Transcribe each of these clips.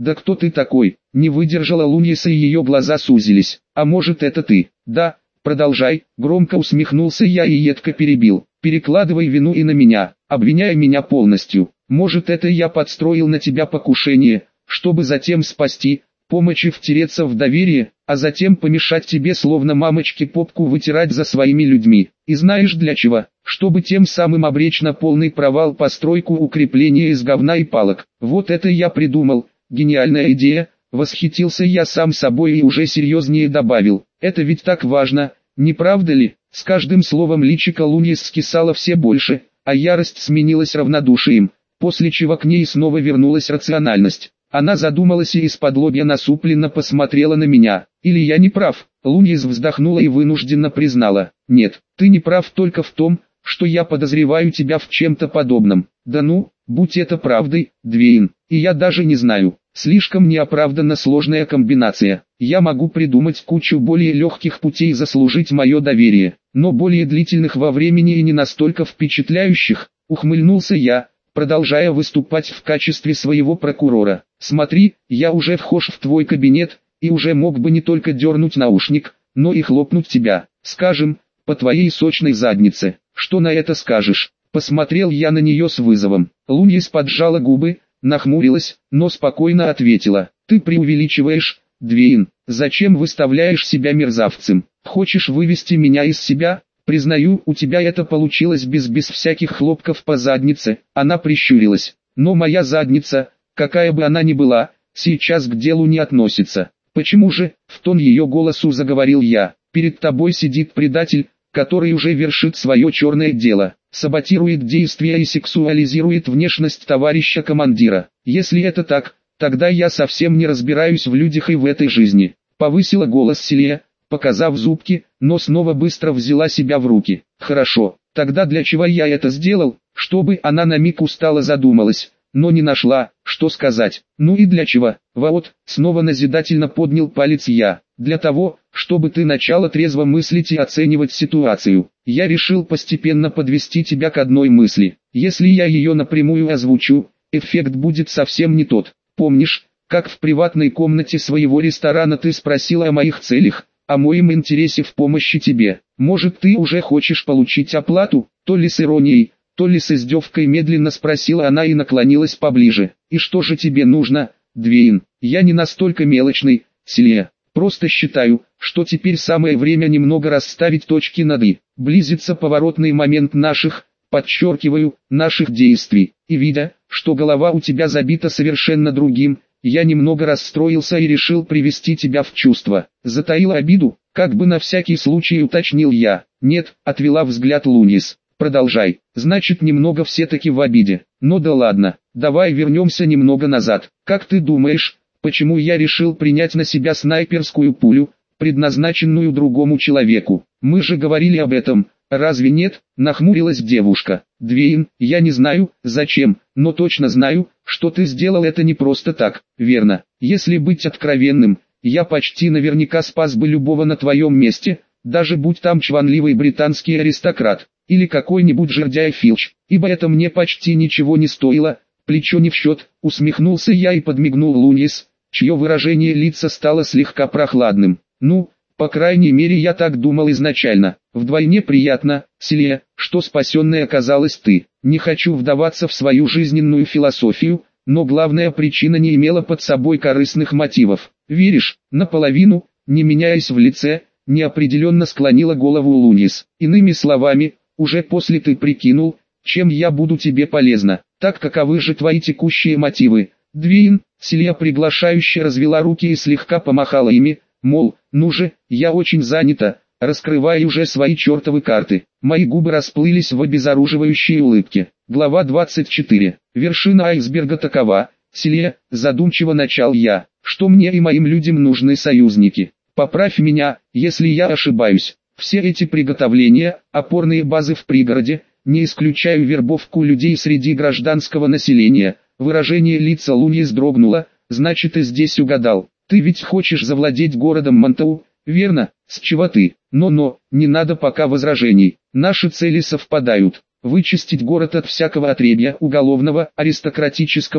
Да кто ты такой? Не выдержала Луньеса и ее глаза сузились. А может это ты? Да, продолжай, громко усмехнулся я и едко перебил. Перекладывай вину и на меня, обвиняя меня полностью. Может это я подстроил на тебя покушение, чтобы затем спасти, помочь и втереться в доверие, а затем помешать тебе словно мамочке попку вытирать за своими людьми. И знаешь для чего? Чтобы тем самым обречь на полный провал постройку укрепления из говна и палок. Вот это я придумал, гениальная идея, восхитился я сам собой и уже серьезнее добавил. Это ведь так важно, не правда ли? С каждым словом личико Луньес скисало все больше, а ярость сменилась равнодушием, после чего к ней снова вернулась рациональность. Она задумалась и из-под-лобья насупленно посмотрела на меня. Или я не прав? Луньес вздохнула и вынужденно признала. Нет, ты не прав только в том, что я подозреваю тебя в чем-то подобном. Да ну, будь это правдой, Двейн, и я даже не знаю. Слишком неоправданно сложная комбинация. Я могу придумать кучу более легких путей заслужить мое доверие, но более длительных во времени и не настолько впечатляющих, ухмыльнулся я, продолжая выступать в качестве своего прокурора. Смотри, я уже вхож в твой кабинет, и уже мог бы не только дернуть наушник, но и хлопнуть тебя, скажем, по твоей сочной заднице. Что на это скажешь? Посмотрел я на нее с вызовом. Луньес поджала губы, нахмурилась, но спокойно ответила. Ты преувеличиваешь, Двейн, зачем выставляешь себя мерзавцем? Хочешь вывести меня из себя? Признаю, у тебя это получилось без всяких хлопков по заднице. Она прищурилась. Но моя задница, какая бы она ни была, сейчас к делу не относится. Почему же? В тон ее голосу заговорил я. Перед тобой сидит предатель, который уже вершит свое черное дело, саботирует действия и сексуализирует внешность товарища командира. Если это так, тогда я совсем не разбираюсь в людях и в этой жизни. Повысила голос Селия, показав зубки, но снова быстро взяла себя в руки. Хорошо, тогда для чего я это сделал? Чтобы она на миг устало задумалась, но не нашла, что сказать. Ну и для чего? Вот, снова назидательно поднял палец я. Для того, чтобы ты начала трезво мыслить и оценивать ситуацию. Я решил постепенно подвести тебя к одной мысли. Если я ее напрямую озвучу, эффект будет совсем не тот. Помнишь, как в приватной комнате своего ресторана ты спросила о моих целях, о моем интересе в помощи тебе? Может, ты уже хочешь получить оплату? То ли с иронией, то ли с издевкой медленно спросила она и наклонилась поближе. И что же тебе нужно, Двейн? Я не настолько мелочный, Селия. Просто считаю, что теперь самое время немного расставить точки над «и». Близится поворотный момент наших, подчеркиваю, наших действий. И видя, что голова у тебя забита совершенно другим, я немного расстроился и решил привести тебя в чувство. Затаила обиду, как бы на всякий случай уточнил я. Нет, отвела взгляд Луньес. Продолжай. Значит, немного все-таки в обиде. Но да ладно, давай вернемся немного назад. Как ты думаешь, почему я решил принять на себя снайперскую пулю, предназначенную другому человеку? Мы же говорили об этом, разве нет? Нахмурилась девушка. Двейн, я не знаю, зачем, но точно знаю, что ты сделал это не просто так, верно? Если быть откровенным, я почти наверняка спас бы любого на твоем месте, даже будь там чванливый британский аристократ, или какой-нибудь жердяй Филч, ибо это мне почти ничего не стоило, плечо не в счет, усмехнулся я и подмигнул Луньес, чье выражение лица стало слегка прохладным. Ну, по крайней мере я так думал изначально. Вдвойне приятно, Селия, что спасенной оказалась ты. Не хочу вдаваться в свою жизненную философию, но главная причина не имела под собой корыстных мотивов. Веришь? Наполовину, не меняясь в лице, неопределенно склонила голову Луньес. Иными словами, уже после ты прикинул, чем я буду тебе полезна. Так каковы же твои текущие мотивы? Двейн, Селия приглашающе развела руки и слегка помахала ими, мол, ну же, я очень занята, раскрывая уже свои чертовы карты. Мои губы расплылись в обезоруживающей улыбке. Глава 24. Вершина айсберга такова, Селия, задумчиво начал я, что мне и моим людям нужны союзники. Поправь меня, если я ошибаюсь. Все эти приготовления, опорные базы в пригороде, не исключаю вербовку людей среди гражданского населения. Выражение лица Луньес дрогнуло. Значит, и здесь угадал. Ты ведь хочешь завладеть городом Монтау, верно? С чего ты? Но, не надо пока возражений. Наши цели совпадают. Вычистить город от всякого отребья, уголовного, аристократического,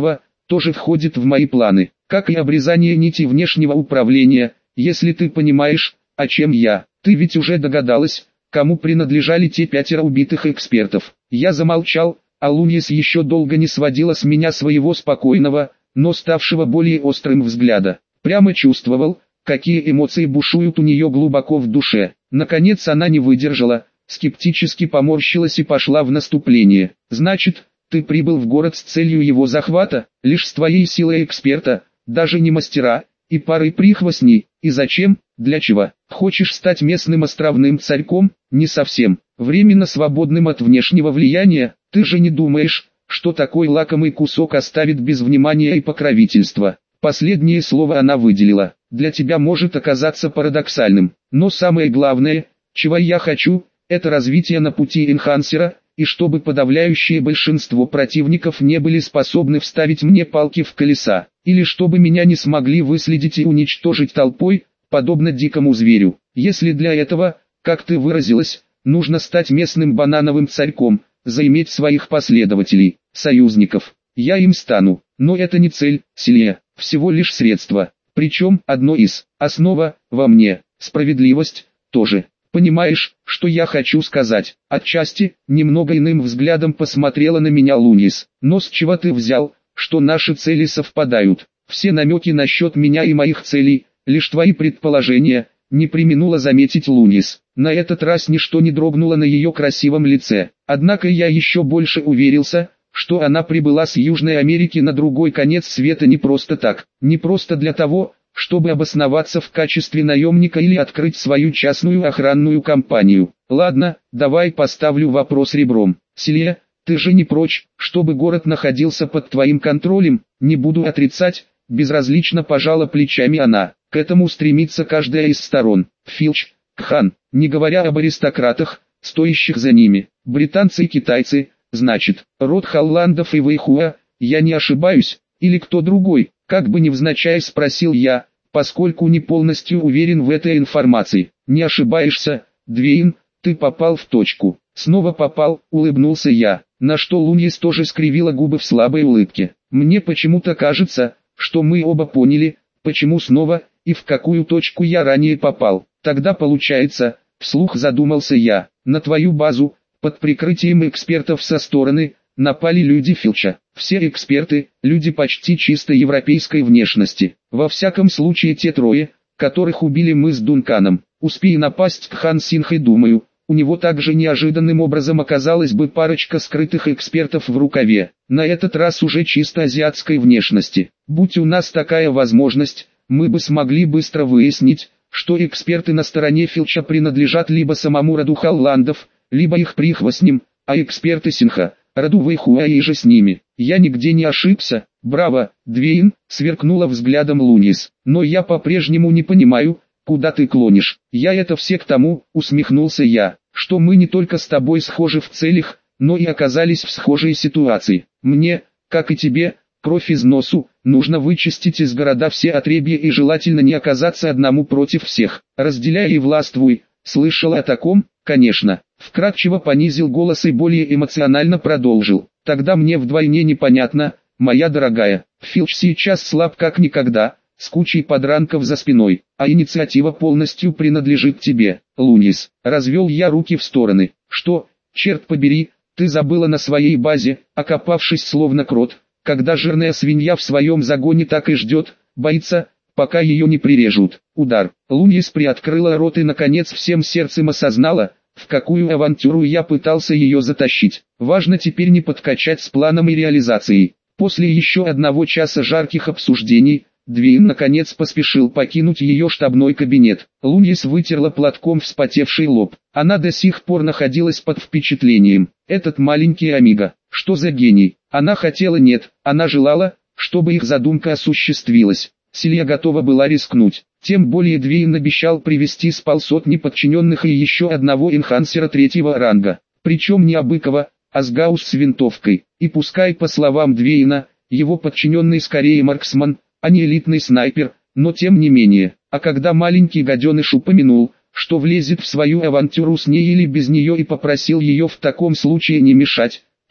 тоже входит в мои планы, как и обрезание нити внешнего управления, если ты понимаешь, о чем я. Ты ведь уже догадалась, кому принадлежали те 5 убитых экспертов. Я замолчал, а Луньес еще долго не сводила с меня своего спокойного, но ставшего более острым взгляда. Прямо чувствовал, какие эмоции бушуют у нее глубоко в душе. Наконец она не выдержала, скептически поморщилась и пошла в наступление. Значит, ты прибыл в город с целью его захвата, лишь с твоей силой эксперта, даже не мастера, и парой прихвостней, и зачем, для чего? Хочешь стать местным островным царьком? Не совсем. Временно свободным от внешнего влияния, ты же не думаешь, что такой лакомый кусок оставит без внимания и покровительства. Последнее слово она выделила. Для тебя может оказаться парадоксальным, но самое главное, чего я хочу, это развитие на пути энхансера, и чтобы подавляющее большинство противников не были способны вставить мне палки в колеса, или чтобы меня не смогли выследить и уничтожить толпой, подобно дикому зверю. Если для этого, как ты выразилась, нужно стать местным банановым царьком, заиметь своих последователей, союзников, я им стану, но это не цель, Селия, всего лишь средство, причем одно из, основа, во мне, справедливость, тоже. Понимаешь, что я хочу сказать? Отчасти, немного иным взглядом посмотрела на меня Луньес. Но с чего ты взял, что наши цели совпадают? Все намеки насчет меня и моих целей, лишь твои предположения, не преминула заметить Луньес. На этот раз ничто не дрогнуло на ее красивом лице. Однако я еще больше уверился, что она прибыла с Южной Америки на другой конец света не просто так, не просто для того, чтобы обосноваться в качестве наемника или открыть свою частную охранную компанию. Ладно, давай поставлю вопрос ребром. Селия, ты же не прочь, чтобы город находился под твоим контролем? Не буду отрицать, безразлично пожала плечами она. К этому стремится каждая из сторон. Филч, Кхан, не говоря об аристократах, стоящих за ними. Британцы и китайцы, значит, род Холландов и Вэйхуа, я не ошибаюсь, или кто другой? Как бы невзначай спросил я, поскольку не полностью уверен в этой информации. Не ошибаешься, Двейн, ты попал в точку. Снова попал, улыбнулся я, на что Луньес тоже скривила губы в слабой улыбке. Мне почему-то кажется, что мы оба поняли, почему снова, и в какую точку я ранее попал. Тогда получается, вслух задумался я, на твою базу, под прикрытием экспертов со стороны, напали люди Филча. Все эксперты, люди почти чисто европейской внешности. Во всяком случае те 3, которых убили мы с Дунканом. Успей напасть Кхан Синхай, думаю, у него также неожиданным образом оказалась бы парочка скрытых экспертов в рукаве. На этот раз уже чисто азиатской внешности. Будь у нас такая возможность, мы бы смогли быстро выяснить, что эксперты на стороне Филча принадлежат либо самому роду Холландов, либо их прихвостням, а эксперты Синха, роду Вэйхуа и же с ними. Я нигде не ошибся. Браво, Двейн, сверкнула взглядом Луньес. Но я по-прежнему не понимаю, куда ты клонишь. Я это все к тому, усмехнулся я, что мы не только с тобой схожи в целях, но и оказались в схожей ситуации. Мне, как и тебе, кровь из носу, нужно вычистить из города все отребья и желательно не оказаться одному против всех. Разделяй и властвуй. Слышал о таком? Конечно. Вкратчиво понизил голос и более эмоционально продолжил. Тогда мне вдвойне непонятно, моя дорогая, Филч сейчас слаб как никогда, с кучей подранков за спиной, а инициатива полностью принадлежит тебе, Луньес. Развел я руки в стороны. Что, черт побери, ты забыла на своей базе, окопавшись словно крот, когда жирная свинья в своем загоне так и ждет, боится, пока ее не прирежут. Удар. Луньес приоткрыла рот и наконец всем сердцем осознала, в какую авантюру я пытался ее затащить. Важно теперь не подкачать с планом и реализацией. После еще 1 часа жарких обсуждений, Двейн наконец поспешил покинуть ее штабной кабинет. Луньес вытерла платком вспотевший лоб. Она до сих пор находилась под впечатлением. Этот маленький Амиго, что за гений? Она хотела, нет, она желала, чтобы их задумка осуществилась. Селия готова была рискнуть. Тем более Двейн обещал привести с полсотни подчиненных и еще 1 энхансера 3-го ранга. Причем не Абыкова, а с Гаусс с винтовкой. И пускай по словам Двейна, его подчиненный скорее марксман, а не элитный снайпер, но тем не менее. А когда маленький гаденыш упомянул, что влезет в свою авантюру с ней или без нее и попросил ее в таком случае не мешать,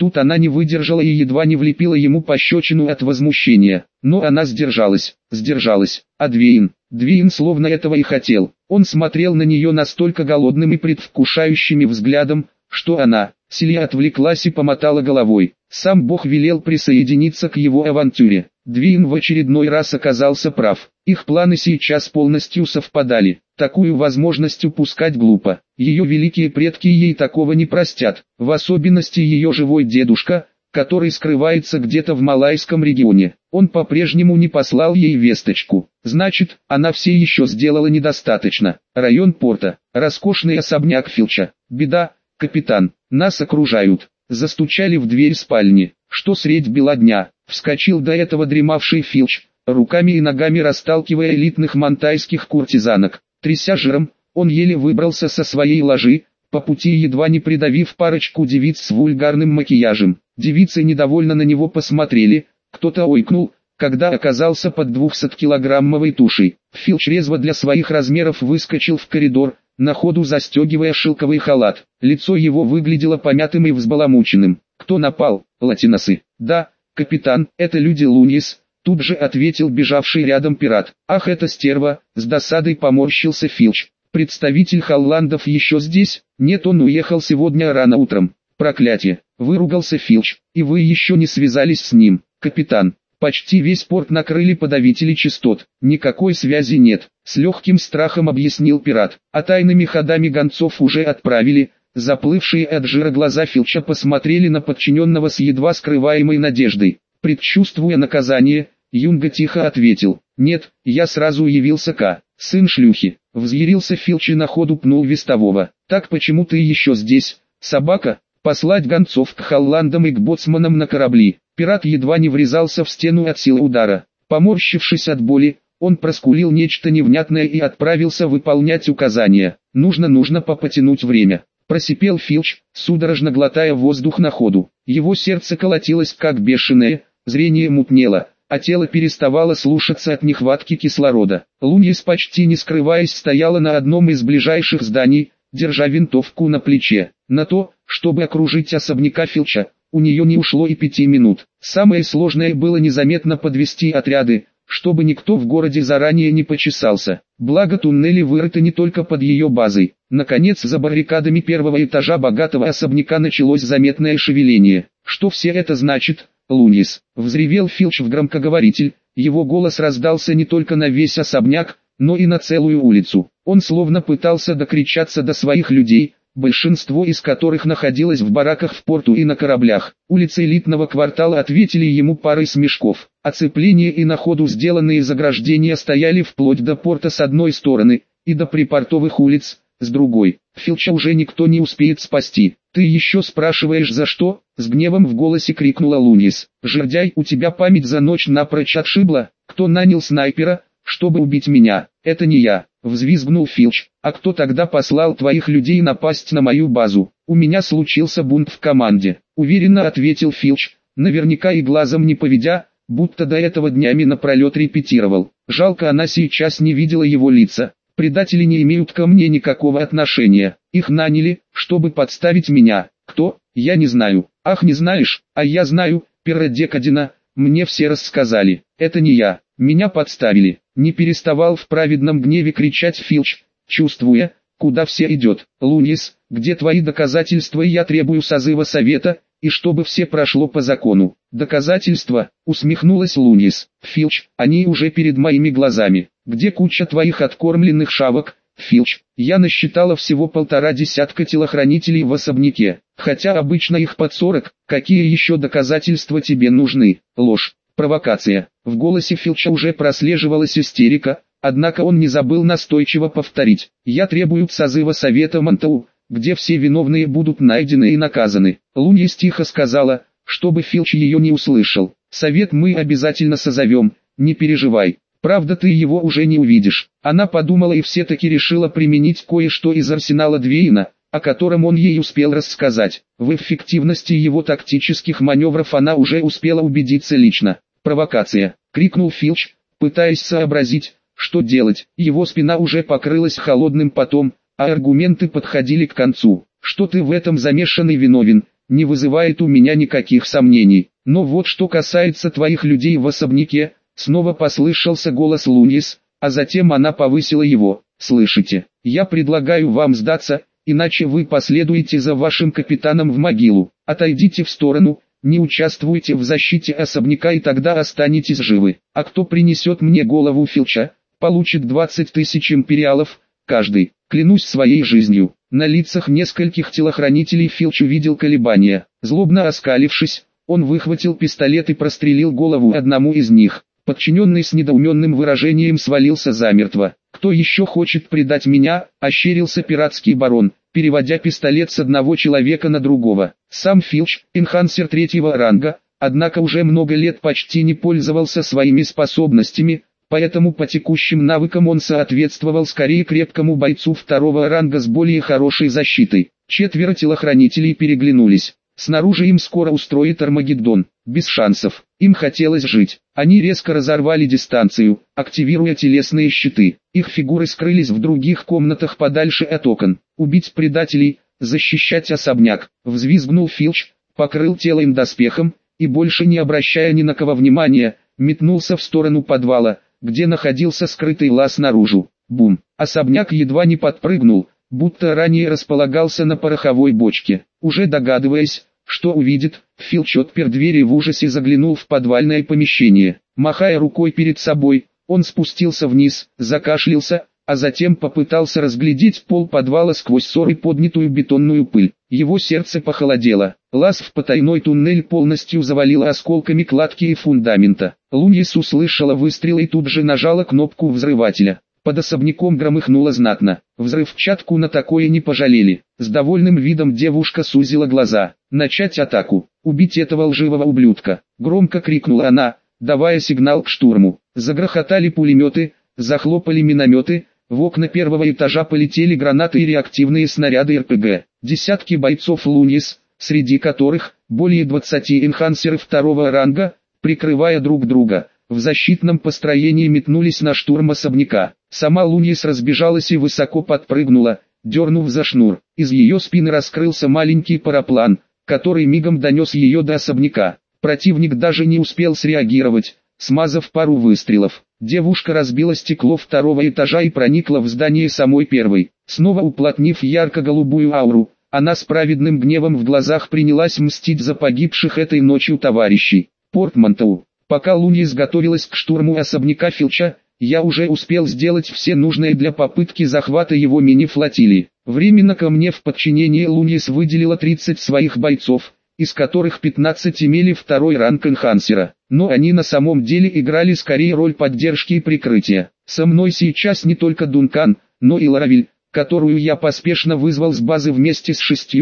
Тут она не выдержала и едва не влепила ему пощечину от возмущения. Но она сдержалась. А Двейн словно этого и хотел. Он смотрел на нее настолько голодным и предвкушающим взглядом, что она, Селия, отвлеклась и помотала головой. Сам Бог велел присоединиться к его авантюре. Двейн в очередной раз оказался прав. Их планы сейчас полностью совпадали. Такую возможность упускать глупо. Ее великие предки ей такого не простят. В особенности ее живой дедушка, который скрывается где-то в Малайском регионе. Он по-прежнему не послал ей весточку. Значит, она все еще сделала недостаточно. Район порта. Роскошный особняк Филча. Беда, капитан. Нас окружают. Застучали в дверь спальни. Что средь бела дня? Вскочил до этого дремавший Филч, руками и ногами расталкивая элитных мантайских куртизанок. Тряся жиром, он еле выбрался со своей ложи, по пути едва не придавив парочку девиц с вульгарным макияжем. Девицы недовольно на него посмотрели, кто-то ойкнул, когда оказался под 200-килограммовой тушей. Филч резво для своих размеров выскочил в коридор, на ходу застегивая шелковый халат. Лицо его выглядело помятым и взбаламученным. «Кто напал? Латиносы?» «Да, капитан, это люди Луньес», тут же ответил бежавший рядом пират. «Ах, это стерва!» С досадой поморщился Филч. «Представитель Холландов еще здесь?» «Нет, он уехал сегодня рано утром». «Проклятие!» Выругался Филч. «И вы еще не связались с ним, капитан?» «Почти весь порт накрыли подавители частот. Никакой связи нет», с легким страхом объяснил пират. «А тайными ходами гонцов уже отправили». Заплывшие от жира глаза Филча посмотрели на подчиненного с едва скрываемой надеждой. Предчувствуя наказание, Юнга тихо ответил: «Нет, я сразу явился сын шлюхи». Взъярился Филч и на ходу пнул вестового. «Так почему ты еще здесь, собака? Послать гонцов к Холландам и к боцманам на корабли». Пират едва не врезался в стену от силы удара. Поморщившись от боли, он проскулил нечто невнятное и отправился выполнять указания. Нужно потянуть время. Просипел Филч, судорожно глотая воздух на ходу. Его сердце колотилось как бешеное, зрение мутнело, а тело переставало слушаться от нехватки кислорода. Луньес, почти не скрываясь, стояла на одном из ближайших зданий, держа винтовку на плече. На то, чтобы окружить особняка Филча, у нее не ушло и 5 минут. Самое сложное было незаметно подвести отряды, чтобы никто в городе заранее не почесался. Благо туннели вырыты не только под ее базой. Наконец, за баррикадами первого этажа богатого особняка началось заметное шевеление. «Что все это значит, Луньес?» — взревел Филч в громкоговоритель. Его голос раздался не только на весь особняк, но и на целую улицу. Он словно пытался докричаться до своих людей, большинство из которых находилось в бараках в порту и на кораблях. Улицы элитного квартала ответили ему парой смешков. Оцепление и на ходу сделанные заграждения стояли вплоть до порта с одной стороны, и до припортовых улиц, с другой. Филча уже никто не успеет спасти. «Ты еще спрашиваешь за что?» — с гневом в голосе крикнула Луньес. «Жердяй, у тебя память за ночь напрочь отшибла? Кто нанял снайпера, чтобы убить меня?» «Это не я», — взвизгнул Филч. «А кто тогда послал твоих людей напасть на мою базу?» «У меня случился бунт в команде», — уверенно ответил Филч, наверняка и глазом не поведя, будто до этого днями напролет репетировал. Жалко, она сейчас не видела его лица. «Предатели не имеют ко мне никакого отношения. Их наняли, чтобы подставить меня. Кто? Я не знаю». «Ах, не знаешь? А я знаю, Перродекадина, мне все рассказали. Это не я. Меня подставили». Не переставал в праведном гневе кричать Филч, чувствуя, куда все идет. «Луньес, где твои доказательства? Я требую созыва совета, и чтобы все прошло по закону». «Доказательства?» — усмехнулась Луньес. «Филч, они уже перед моими глазами. Где куча твоих откормленных шавок?» «Филч, я насчитала всего 1,5 десятка телохранителей в особняке, хотя обычно их под 40. Какие еще доказательства тебе нужны?» «Ложь. Провокация». В голосе Филча уже прослеживалась истерика, однако он не забыл настойчиво повторить: «Я требую созыва совета Монтау, где все виновные будут найдены и наказаны». Луньес тихо сказала, чтобы Филч ее не услышал: «Совет мы обязательно созовем, не переживай. Правда, ты его уже не увидишь». Она подумала и все-таки решила применить кое-что из арсенала Двейна, о котором он ей успел рассказать. В эффективности его тактических маневров она уже успела убедиться лично. «Провокация!» — крикнул Филч, пытаясь сообразить, что делать. Его спина уже покрылась холодным потом, а аргументы подходили к концу. «Что ты в этом замешан и виновен?» — не вызывает у меня никаких сомнений. Но вот что касается твоих людей в особняке, снова послышался голос Луньес, а затем она повысила его. Слышите, я предлагаю вам сдаться, иначе вы последуете за вашим капитаном в могилу. Отойдите в сторону, не участвуйте в защите особняка, и тогда останетесь живы. А кто принесет мне голову Филча, получит 20 тысяч империалов, каждый. Клянусь своей жизнью. На лицах нескольких телохранителей Филч увидел колебания. Злобно оскалившись, он выхватил пистолет и прострелил голову одному из них. Подчиненный с недоуменным выражением свалился замертво. «Кто еще хочет предать меня?» – ощерился пиратский барон, переводя пистолет с одного человека на другого. Сам Филч, энхансер третьего ранга, однако уже много лет почти не пользовался своими способностями, поэтому по текущим навыкам он соответствовал скорее крепкому бойцу второго ранга с более хорошей защитой. Четверо телохранителей переглянулись. Снаружи им скоро устроит Армагеддон. Без шансов. Им хотелось жить. Они резко разорвали дистанцию, активируя телесные щиты. Их фигуры скрылись в других комнатах подальше от окон. Убить предателей, защищать особняк. Взвизгнул Филч, покрыл тело им доспехом, и больше не обращая ни на кого внимания, метнулся в сторону подвала, где находился скрытый лаз наружу. Бум! Особняк едва не подпрыгнул, будто ранее располагался на пороховой бочке. Уже догадываясь, что увидит, Филч отпер дверь и в ужасе заглянул в подвальное помещение. Махая рукой перед собой, он спустился вниз, закашлялся, а затем попытался разглядеть пол подвала сквозь ссоры поднятую бетонную пыль. Его сердце похолодело. Лаз в потайной туннель полностью завалило осколками кладки и фундамента. Луньес услышала выстрел и тут же нажала кнопку взрывателя. Под особняком громыхнуло знатно. Взрывчатку на такое не пожалели. С довольным видом девушка сузила глаза. «Начать атаку! Убить этого лживого ублюдка!» Громко крикнула она, давая сигнал к штурму. Загрохотали пулеметы, захлопали минометы, в окна первого этажа полетели гранаты и реактивные снаряды РПГ. Десятки бойцов Луньес, среди которых более 20 энхансеров второго ранга, прикрывая друг друга, в защитном построении метнулись на штурм особняка. Сама Луньес разбежалась и высоко подпрыгнула, дернув за шнур. Из ее спины раскрылся маленький параплан, который мигом донес ее до особняка. Противник даже не успел среагировать, смазав пару выстрелов. Девушка разбила стекло второго этажа и проникла в здание самой первой. Снова уплотнив ярко-голубую ауру, она с праведным гневом в глазах принялась мстить за погибших этой ночью товарищей. Портмантоу. Пока Луньес готовилась к штурму особняка Филча, я уже успел сделать все нужное для попытки захвата его мини-флотилии. Временно ко мне в подчинение Луньес выделила 30 своих бойцов, из которых 15 имели второй ранг энхансера. Но они на самом деле играли скорее роль поддержки и прикрытия. Со мной сейчас не только Дункан, но и Ларавиль, которую я поспешно вызвал с базы вместе с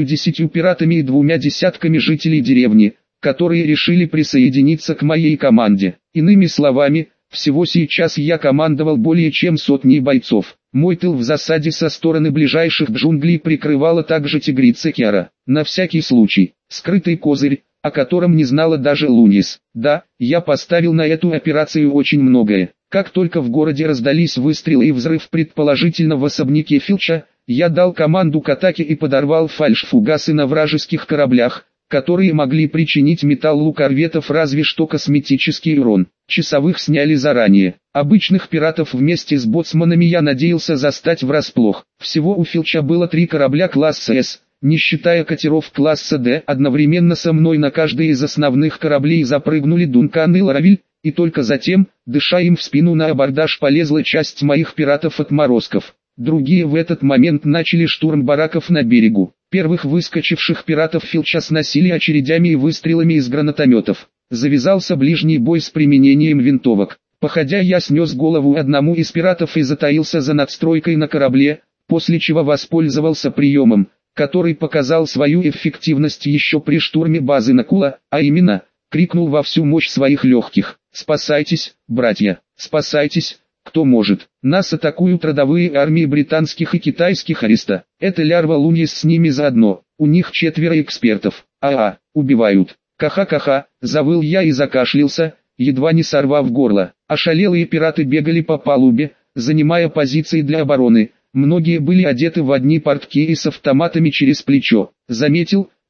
60 пиратами и 2 десятками жителей деревни, которые решили присоединиться к моей команде. Иными словами, всего сейчас я командовал более чем сотней бойцов. Мой тыл в засаде со стороны ближайших джунглей прикрывала также тигрица Киара. На всякий случай, скрытый козырь, о котором не знала даже Луньес. Да, я поставил на эту операцию очень многое. Как только в городе раздались выстрелы и взрыв предположительно в особняке Филча, я дал команду к атаке и подорвал фальшфугасы на вражеских кораблях, которые могли причинить металлу корветов разве что косметический урон. Часовых сняли заранее. Обычных пиратов вместе с боцманами я надеялся застать врасплох. Всего у Филча было 3 корабля класса С, не считая катеров класса Д. Одновременно со мной на каждый из основных кораблей запрыгнули Дункан и Ларавиль, и только затем, дыша им в спину, на абордаж полезла часть моих пиратов-отморозков. Другие в этот момент начали штурм бараков на берегу. Первых выскочивших пиратов Филча сносили очередями и выстрелами из гранатометов. Завязался ближний бой с применением винтовок. Походя, я снес голову одному из пиратов и затаился за надстройкой на корабле, после чего воспользовался приемом, который показал свою эффективность еще при штурме базы Накула, а именно, крикнул во всю мощь своих легких: «Спасайтесь, братья, спасайтесь! Кто может? Нас атакуют родовые армии британских и китайских ареста. Это лярва Луньес с ними заодно. У них 4 экспертов. Убивают. Каха-каха!» Завыл я и закашлялся, едва не сорвав горло. Ошалелые пираты бегали по палубе, занимая позиции для обороны. Многие были одеты в одни портки и с автоматами через плечо. Заметил,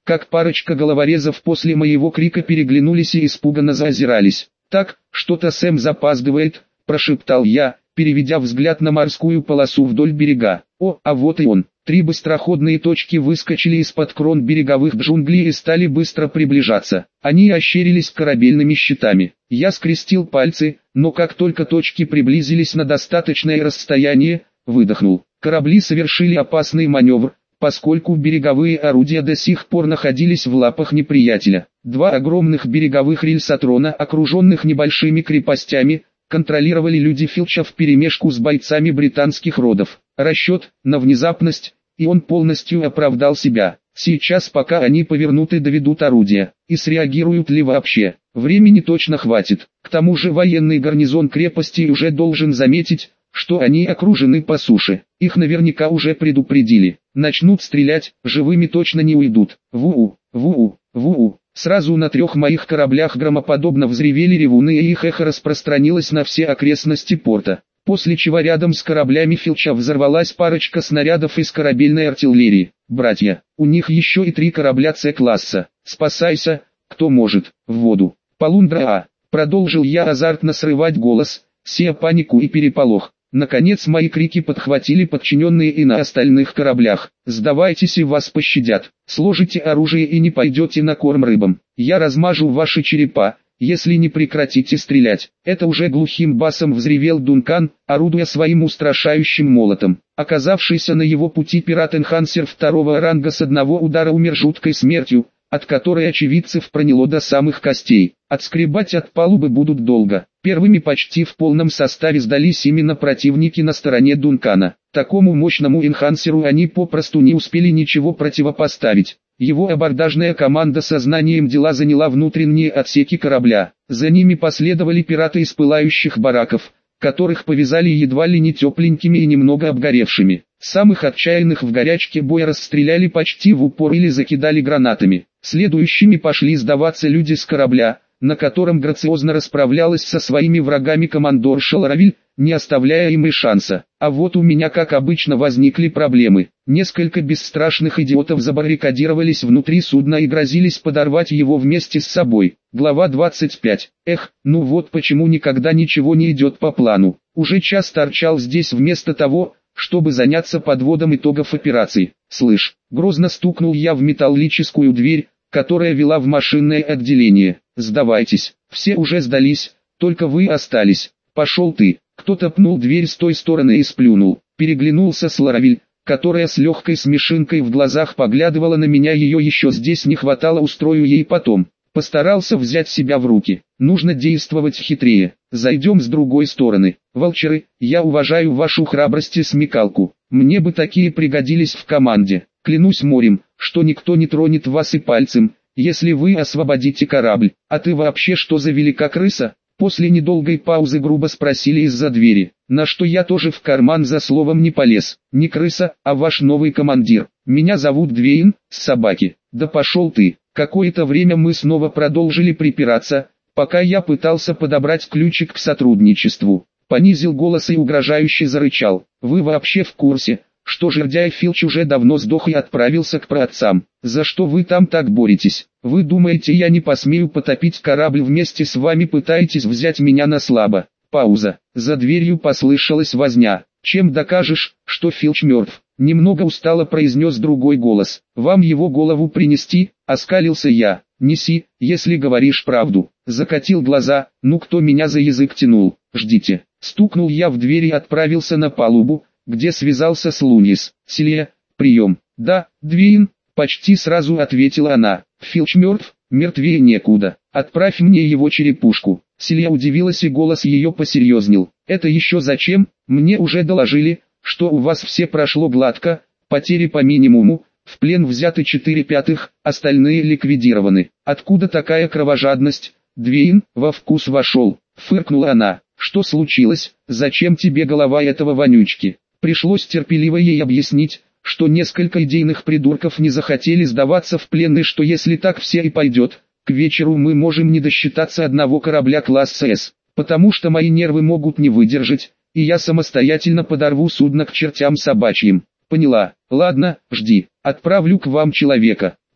как парочка головорезов после моего крика переглянулись и испуганно заозирались. «Так, что-то Сэм запаздывает», – прошептал я, переведя взгляд на морскую полосу вдоль берега. «О, а вот и он». 3 быстроходные точки выскочили из-под крон береговых джунглей и стали быстро приближаться. Они ощерились корабельными щитами. Я скрестил пальцы, но как только точки приблизились на достаточное расстояние, выдохнул. Корабли совершили опасный маневр, поскольку береговые орудия до сих пор находились в лапах неприятеля. 2 огромных береговых рельсотрона, окруженных небольшими крепостями, контролировали люди Филча вперемешку с бойцами британских родов. Расчет на внезапность, и он полностью оправдал себя. Сейчас пока они повернут и доведут орудия, и среагируют ли вообще, времени точно хватит. К тому же военный гарнизон крепости уже должен заметить, что они окружены по суше. Их наверняка уже предупредили. Начнут стрелять, живыми точно не уйдут. Вуу, вуу, вуу. Сразу на 3 моих кораблях громоподобно взревели ревуны, и их эхо распространилось на все окрестности порта. После чего рядом с кораблями Филча взорвалась парочка снарядов из корабельной артиллерии. Братья, у них еще и 3 корабля С-класса. Спасайся, кто может, в воду. Полундра А. Продолжил я азартно срывать голос, сея панику и переполох. Наконец мои крики подхватили подчиненные и на остальных кораблях. «Сдавайтесь и вас пощадят. Сложите оружие и не пойдете на корм рыбам. Я размажу ваши черепа, если не прекратите стрелять». Это уже глухим басом взревел Дункан, орудуя своим устрашающим молотом. Оказавшийся на его пути пират-энхансер 2-го ранга с одного удара умер жуткой смертью, от которой очевидцев проняло до самых костей. Отскребать от палубы будут долго. Первыми почти в полном составе сдались именно противники на стороне Дункана. Такому мощному энхансеру они попросту не успели ничего противопоставить. Его абордажная команда сознанием дела заняла внутренние отсеки корабля. За ними последовали пираты из пылающих бараков, которых повязали едва ли не тепленькими и немного обгоревшими. Самых отчаянных в горячке боя расстреляли почти в упор или закидали гранатами. Следующими пошли сдаваться люди с корабля, на котором грациозно расправлялась со своими врагами командорша Ларавиль, не оставляя им и шанса. А вот у меня, как обычно, возникли проблемы. Несколько бесстрашных идиотов забаррикадировались внутри судна и грозились подорвать его вместе с собой. Глава 25. Эх, ну вот почему никогда ничего не идет по плану. Уже час торчал здесь вместо того, чтобы заняться подводом итогов операции. «Слышь», грозно стукнул я в металлическую дверь, которая вела в машинное отделение. «Сдавайтесь, все уже сдались, только вы остались. Пошел ты». Кто-то пнул дверь с той стороны и сплюнул. Переглянулся с Ларавиль, которая с легкой смешинкой в глазах поглядывала на меня. Ее еще здесь не хватало, устрою ей потом. Постарался взять себя в руки. Нужно действовать хитрее. Зайдем с другой стороны. Волчеры, я уважаю вашу храбрость и смекалку. Мне бы такие пригодились в команде. Клянусь морем, что никто не тронет вас и пальцем, если вы освободите корабль. А ты вообще что за велика крыса? После недолгой паузы грубо спросили из-за двери, на что я тоже в карман за словом не полез. Не крыса, а ваш новый командир. Меня зовут Двейн, с собаки. Да пошел ты. Какое-то время мы снова продолжили припираться, пока я пытался подобрать ключик к сотрудничеству. Понизил голос и угрожающе зарычал. Вы вообще в курсе, что жердяй Филч уже давно сдох и отправился к праотцам? За что вы там так боретесь? Вы думаете, я не посмею потопить корабль вместе с вами? Пытаетесь взять меня на слабо? Пауза. За дверью послышалась возня. Чем докажешь, что Филч мертв? Немного устало произнес другой голос. Вам его голову принести? Оскалился я. Неси, если говоришь правду. Закатил глаза. Ну кто меня за язык тянул? Ждите. Стукнул я в дверь и отправился на палубу, где связался с Лунис. Селия, прием. Да, Двейн, почти сразу ответила она. Филч мертв, мертвее некуда. Отправь мне его черепушку. Селия удивилась и голос ее посерьезнел. Это еще зачем? Мне уже доложили, что у вас все прошло гладко, потери по минимуму, в плен взяты 4/5, остальные ликвидированы. Откуда такая кровожадность? Двейн во вкус вошел, фыркнула она. Что случилось? Зачем тебе голова этого вонючки? Пришлось терпеливо ей объяснить, что несколько идейных придурков не захотели сдаваться в плен и что если так все и пойдет, к вечеру мы можем не досчитаться одного корабля класса С, потому что мои нервы могут не выдержать, и я самостоятельно подорву судно к чертям собачьим. Поняла? Ладно, жди, отправлю к вам человека.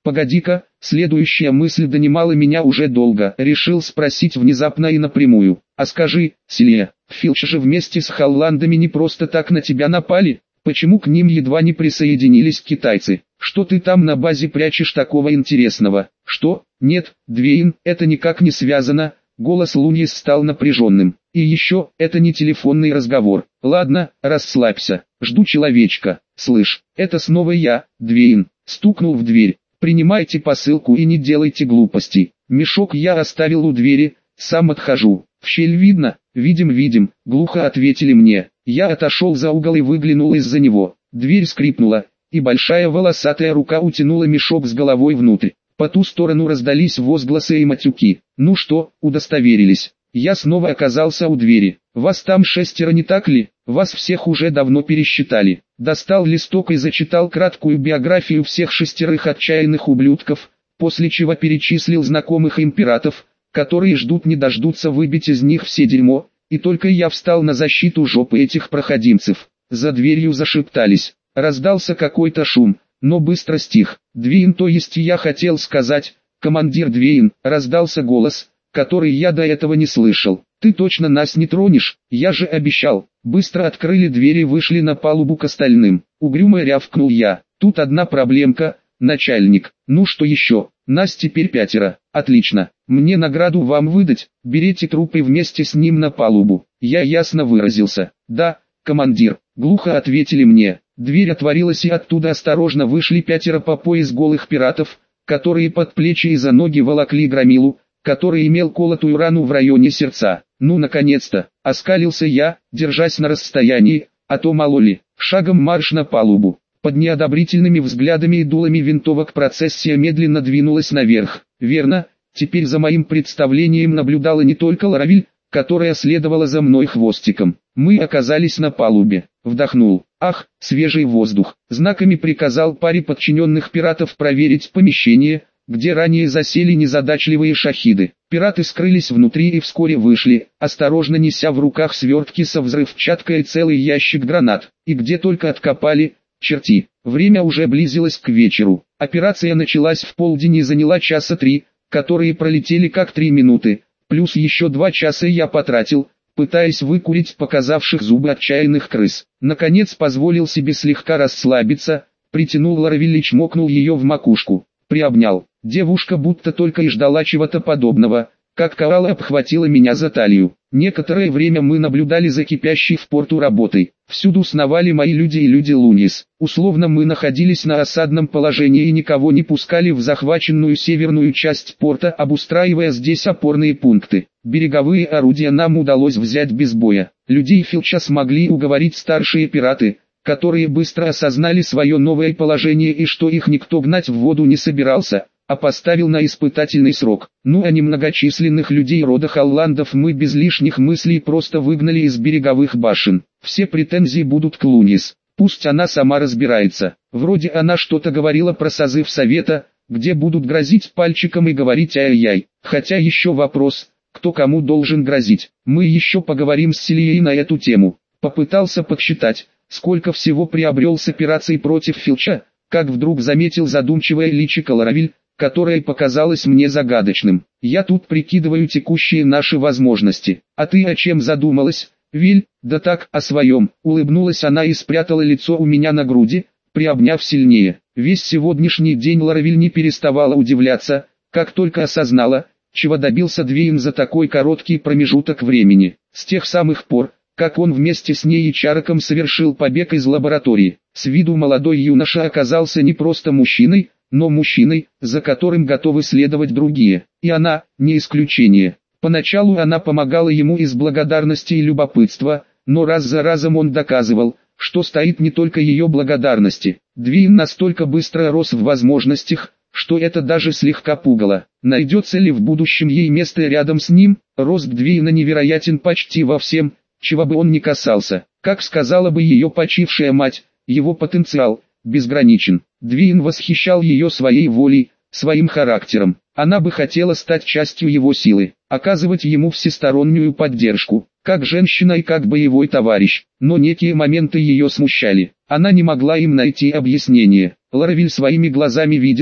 Погоди-ка, следующая мысль донимала меня уже долго. Решил спросить внезапно и напрямую. А скажи, Селия, Филч же вместе с холландами не просто так на тебя напали? Почему к ним едва не присоединились китайцы? Что ты там на базе прячешь такого интересного? Что? Нет, Двейн, это никак не связано. Голос Луньи стал напряженным. И еще, это не телефонный разговор. Ладно, расслабься. Жду человечка. Слышь, это снова я, Двейн. Стукнул в дверь. Принимайте посылку и не делайте глупостей. Мешок я оставил у двери, сам отхожу. В щель видно? Видим, глухо ответили мне. Я отошел за угол и выглянул из-за него. Дверь скрипнула, и большая волосатая рука утянула мешок с головой внутрь. По ту сторону раздались возгласы и матюки. Ну что, удостоверились? Я снова оказался у двери. Вас там 6, не так ли? Вас всех уже давно пересчитали. Достал листок и зачитал краткую биографию всех 6 отчаянных ублюдков, после чего перечислил знакомых им пиратов, которые ждут не дождутся выбить из них все дерьмо, и только я встал на защиту жопы этих проходимцев. За дверью зашептались. Раздался какой-то шум, но быстро стих. Двейн, то есть я хотел сказать, командир Двейн, раздался голос, который я до этого не слышал. Ты точно нас не тронешь? Я же обещал. Быстро открыли двери и вышли на палубу к остальным. Угрюмо рявкнул я. Тут одна проблемка, начальник. Ну что еще? Нас теперь 5. Отлично. Мне награду вам выдать. Берите трупы вместе с ним на палубу. Я ясно выразился. Да, командир. Глухо ответили мне. Дверь отворилась и оттуда осторожно вышли 5 по пояс голых пиратов, которые под плечи и за ноги волокли громилу, который имел колотую рану в районе сердца. Ну наконец-то, оскалился я, держась на расстоянии, а то мало ли. Шагом марш на палубу. Под неодобрительными взглядами и дулами винтовок процессия медленно двинулась наверх. Верно, теперь за моим представлением наблюдала не только Ларавиль, которая следовала за мной хвостиком. Мы оказались на палубе. Вдохнул. Ах, свежий воздух. Знаками приказал паре подчиненных пиратов проверить помещение, где ранее засели незадачливые шахиды. Пираты скрылись внутри и вскоре вышли, осторожно неся в руках свертки со взрывчаткой и целый ящик гранат. И где только откопали, черти. Время уже близилось к вечеру. Операция началась в полдень и заняла часа 3, которые пролетели как 3 минуты. Плюс еще 2 часа я потратил, пытаясь выкурить показавших зубы отчаянных крыс. Наконец позволил себе слегка расслабиться, притянул Ларавиль и чмокнул ее в макушку. Приобнял. Девушка будто только и ждала чего-то подобного, как коала обхватила меня за талию. Некоторое время мы наблюдали за кипящей в порту работой. Всюду сновали мои люди и люди Луньис. Условно мы находились на осадном положении и никого не пускали в захваченную северную часть порта, обустраивая здесь опорные пункты. Береговые орудия нам удалось взять без боя. Людей Филча смогли уговорить старшие пираты, которые быстро осознали свое новое положение и что их никто гнать в воду не собирался, а поставил на испытательный срок. Ну а немногочисленных людей рода Холландов мы без лишних мыслей просто выгнали из береговых башен. Все претензии будут к Луньис. Пусть она сама разбирается. Вроде она что-то говорила про созыв совета, где будут грозить пальчиком и говорить ай-яй. Хотя еще вопрос, кто кому должен грозить. Мы еще поговорим с Селией на эту тему. Попытался подсчитать, сколько всего приобрел с операцией против Филча, как вдруг заметил задумчивое личико Ларавиль, которое показалось мне загадочным. Я тут прикидываю текущие наши возможности. А ты о чем задумалась, Виль? Да так, о своем. Улыбнулась она и спрятала лицо у меня на груди, приобняв сильнее. Весь сегодняшний день Ларавиль не переставала удивляться, как только осознала, чего добился Двейн за такой короткий промежуток времени. С тех самых пор, как он вместе с ней и Чароком совершил побег из лаборатории. С виду молодой юноша оказался не просто мужчиной, но мужчиной, за которым готовы следовать другие. И она, не исключение. Поначалу она помогала ему из благодарности и любопытства, но раз за разом он доказывал, что стоит не только ее благодарности. Двейн настолько быстро рос в возможностях, что это даже слегка пугало. Найдется ли в будущем ей место рядом с ним? Рост Двейна невероятен почти во всем, чего бы он ни касался. Как сказала бы ее почившая мать, его потенциал безграничен. Двейн восхищал ее своей волей, своим характером. Она бы хотела стать частью его силы, оказывать ему всестороннюю поддержку, как женщина и как боевой товарищ. Но некие моменты ее смущали. Она не могла им найти объяснение. Ларавиль своими глазами видела,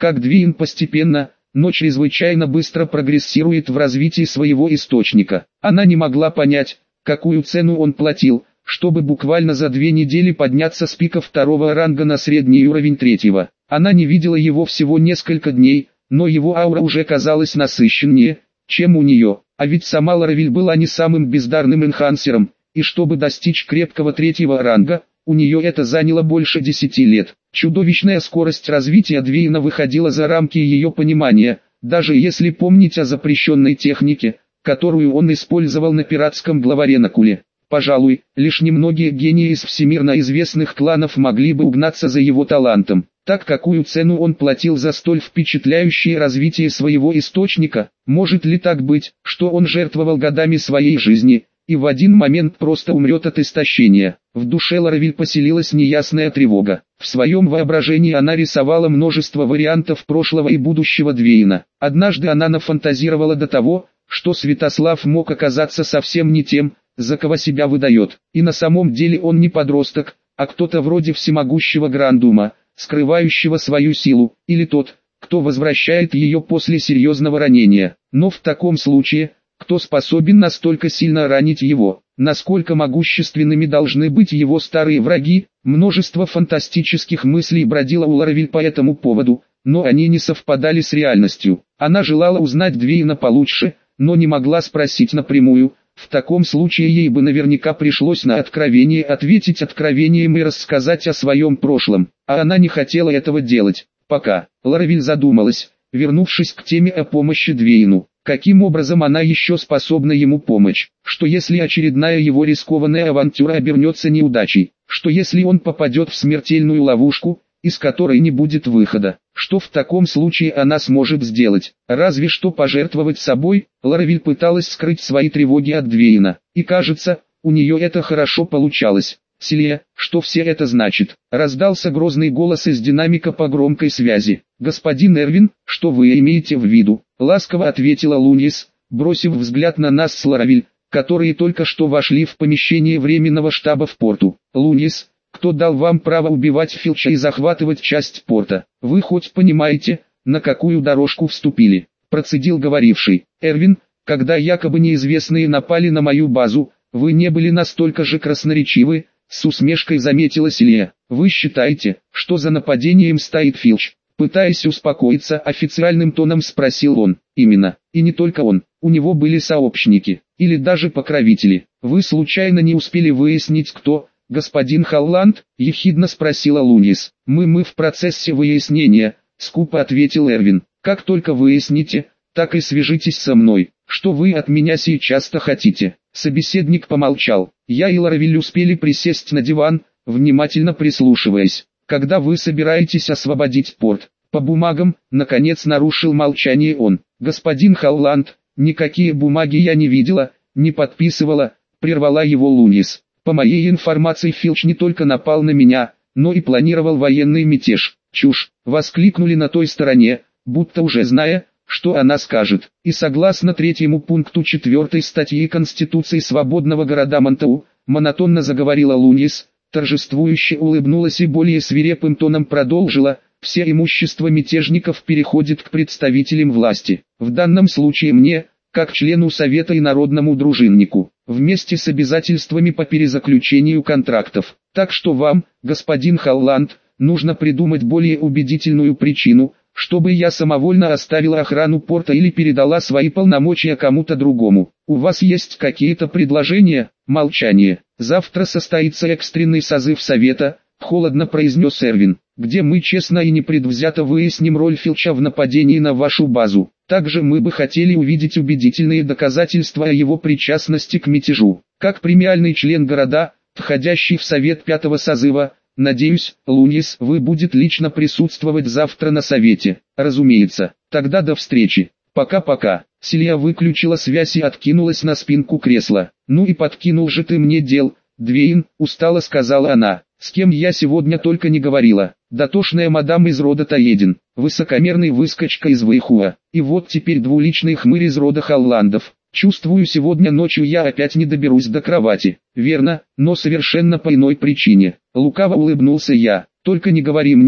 как Двейн постепенно, но чрезвычайно быстро прогрессирует в развитии своего источника. Она не могла понять, какую цену он платил, чтобы буквально за 2 недели подняться с пика 2-го ранга на средний уровень 3-го. Она не видела его всего несколько дней, но его аура уже казалась насыщеннее, чем у нее. А ведь сама Ларавиль была не самым бездарным энхансером, и чтобы достичь крепкого 3-го ранга, у нее это заняло больше 10 лет. Чудовищная скорость развития Двейна выходила за рамки ее понимания, даже если помнить о запрещенной технике, которую он использовал на пиратском главаре Накуле. Пожалуй, лишь немногие гении из всемирно известных кланов могли бы угнаться за его талантом. Так какую цену он платил за столь впечатляющее развитие своего источника? Может ли так быть, что он жертвовал годами своей жизни, и в один момент просто умрет от истощения? В душе Ларавиль поселилась неясная тревога. В своем воображении она рисовала множество вариантов прошлого и будущего Двейна. Однажды она нафантазировала до того, что Святослав мог оказаться совсем не тем, за кого себя выдает. И на самом деле он не подросток, а кто-то вроде всемогущего Грандума, скрывающего свою силу, или тот, кто возвращает ее после серьезного ранения. Но в таком случае, кто способен настолько сильно ранить его? Насколько могущественными должны быть его старые враги? Множество фантастических мыслей бродило у Ларавиль по этому поводу, но они не совпадали с реальностью. Она желала узнать Двейна получше, но не могла спросить напрямую. В таком случае ей бы наверняка пришлось на откровение ответить откровением и рассказать о своем прошлом, а она не хотела этого делать. Пока Ларавиль задумалась, вернувшись к теме о помощи Двейну. Каким образом она еще способна ему помочь? Что если очередная его рискованная авантюра обернется неудачей? Что если он попадет в смертельную ловушку, из которой не будет выхода? Что в таком случае она сможет сделать? Разве что пожертвовать собой. Ларавиль пыталась скрыть свои тревоги от Двейна, и кажется, у нее это хорошо получалось. «Селия, что все это значит?» Раздался грозный голос из динамика по громкой связи. «Господин Эрвин, что вы имеете в виду?» Ласково ответила Луньес, бросив взгляд на нас с Ларавиль, которые только что вошли в помещение временного штаба в порту. «Луньес, кто дал вам право убивать Филча и захватывать часть порта? Вы хоть понимаете, на какую дорожку вступили?» Процедил говоривший. «Эрвин, когда якобы неизвестные напали на мою базу, вы не были настолько же красноречивы», с усмешкой заметила Селия. «Вы считаете, что за нападением стоит Филч?» Пытаясь успокоиться, официальным тоном спросил он. «Именно, и не только он, у него были сообщники, или даже покровители. Вы случайно не успели выяснить кто?» «Господин Холланд?» – ехидно спросила Луньес. Мы в процессе выяснения», – скупо ответил Эрвин. «Как только выясните, так и свяжитесь со мной. Что вы от меня сейчас-то хотите?» Собеседник помолчал. Я и Ларавиль успели присесть на диван, внимательно прислушиваясь. «Когда вы собираетесь освободить порт?» «По бумагам», — наконец нарушил молчание он. «Господин Холланд, никакие бумаги я не видела, не подписывала», — прервала его Луньес. «По моей информации Филч не только напал на меня, но и планировал военный мятеж». «Чушь!» — воскликнули на той стороне, будто уже зная, что она скажет. «И согласно 3-му пункту 4 статьи Конституции свободного города Монтау», монотонно заговорила Луньес, торжествующе улыбнулась и более свирепым тоном продолжила: «все имущество мятежников переходит к представителям власти. В данном случае мне, как члену Совета и народному дружиннику, вместе с обязательствами по перезаключению контрактов. Так что вам, господин Холланд, нужно придумать более убедительную причину, чтобы я самовольно оставила охрану порта или передала свои полномочия кому-то другому. У вас есть какие-то предложения?» Молчание. «Завтра состоится экстренный созыв Совета», — холодно произнес Эрвин, «где мы честно и непредвзято выясним роль Филча в нападении на вашу базу. Также мы бы хотели увидеть убедительные доказательства о его причастности к мятежу. Как премиальный член города, входящий в Совет 5-го созыва, надеюсь, Луньес, вы будете лично присутствовать завтра на совете». «Разумеется. Тогда до встречи. Пока-пока». Селия выключила связь и откинулась на спинку кресла. «Ну и подкинул же ты мне дел, Двейн», — устало сказала она. «С кем я сегодня только не говорила. Дотошная мадам из рода Таедин, высокомерный выскочка из Вэйхуа, и вот теперь двуличный хмырь из рода Холландов. Чувствую, сегодня ночью я опять не доберусь до кровати». «Верно, но совершенно по иной причине». Лукаво улыбнулся я. «Только не говори мне,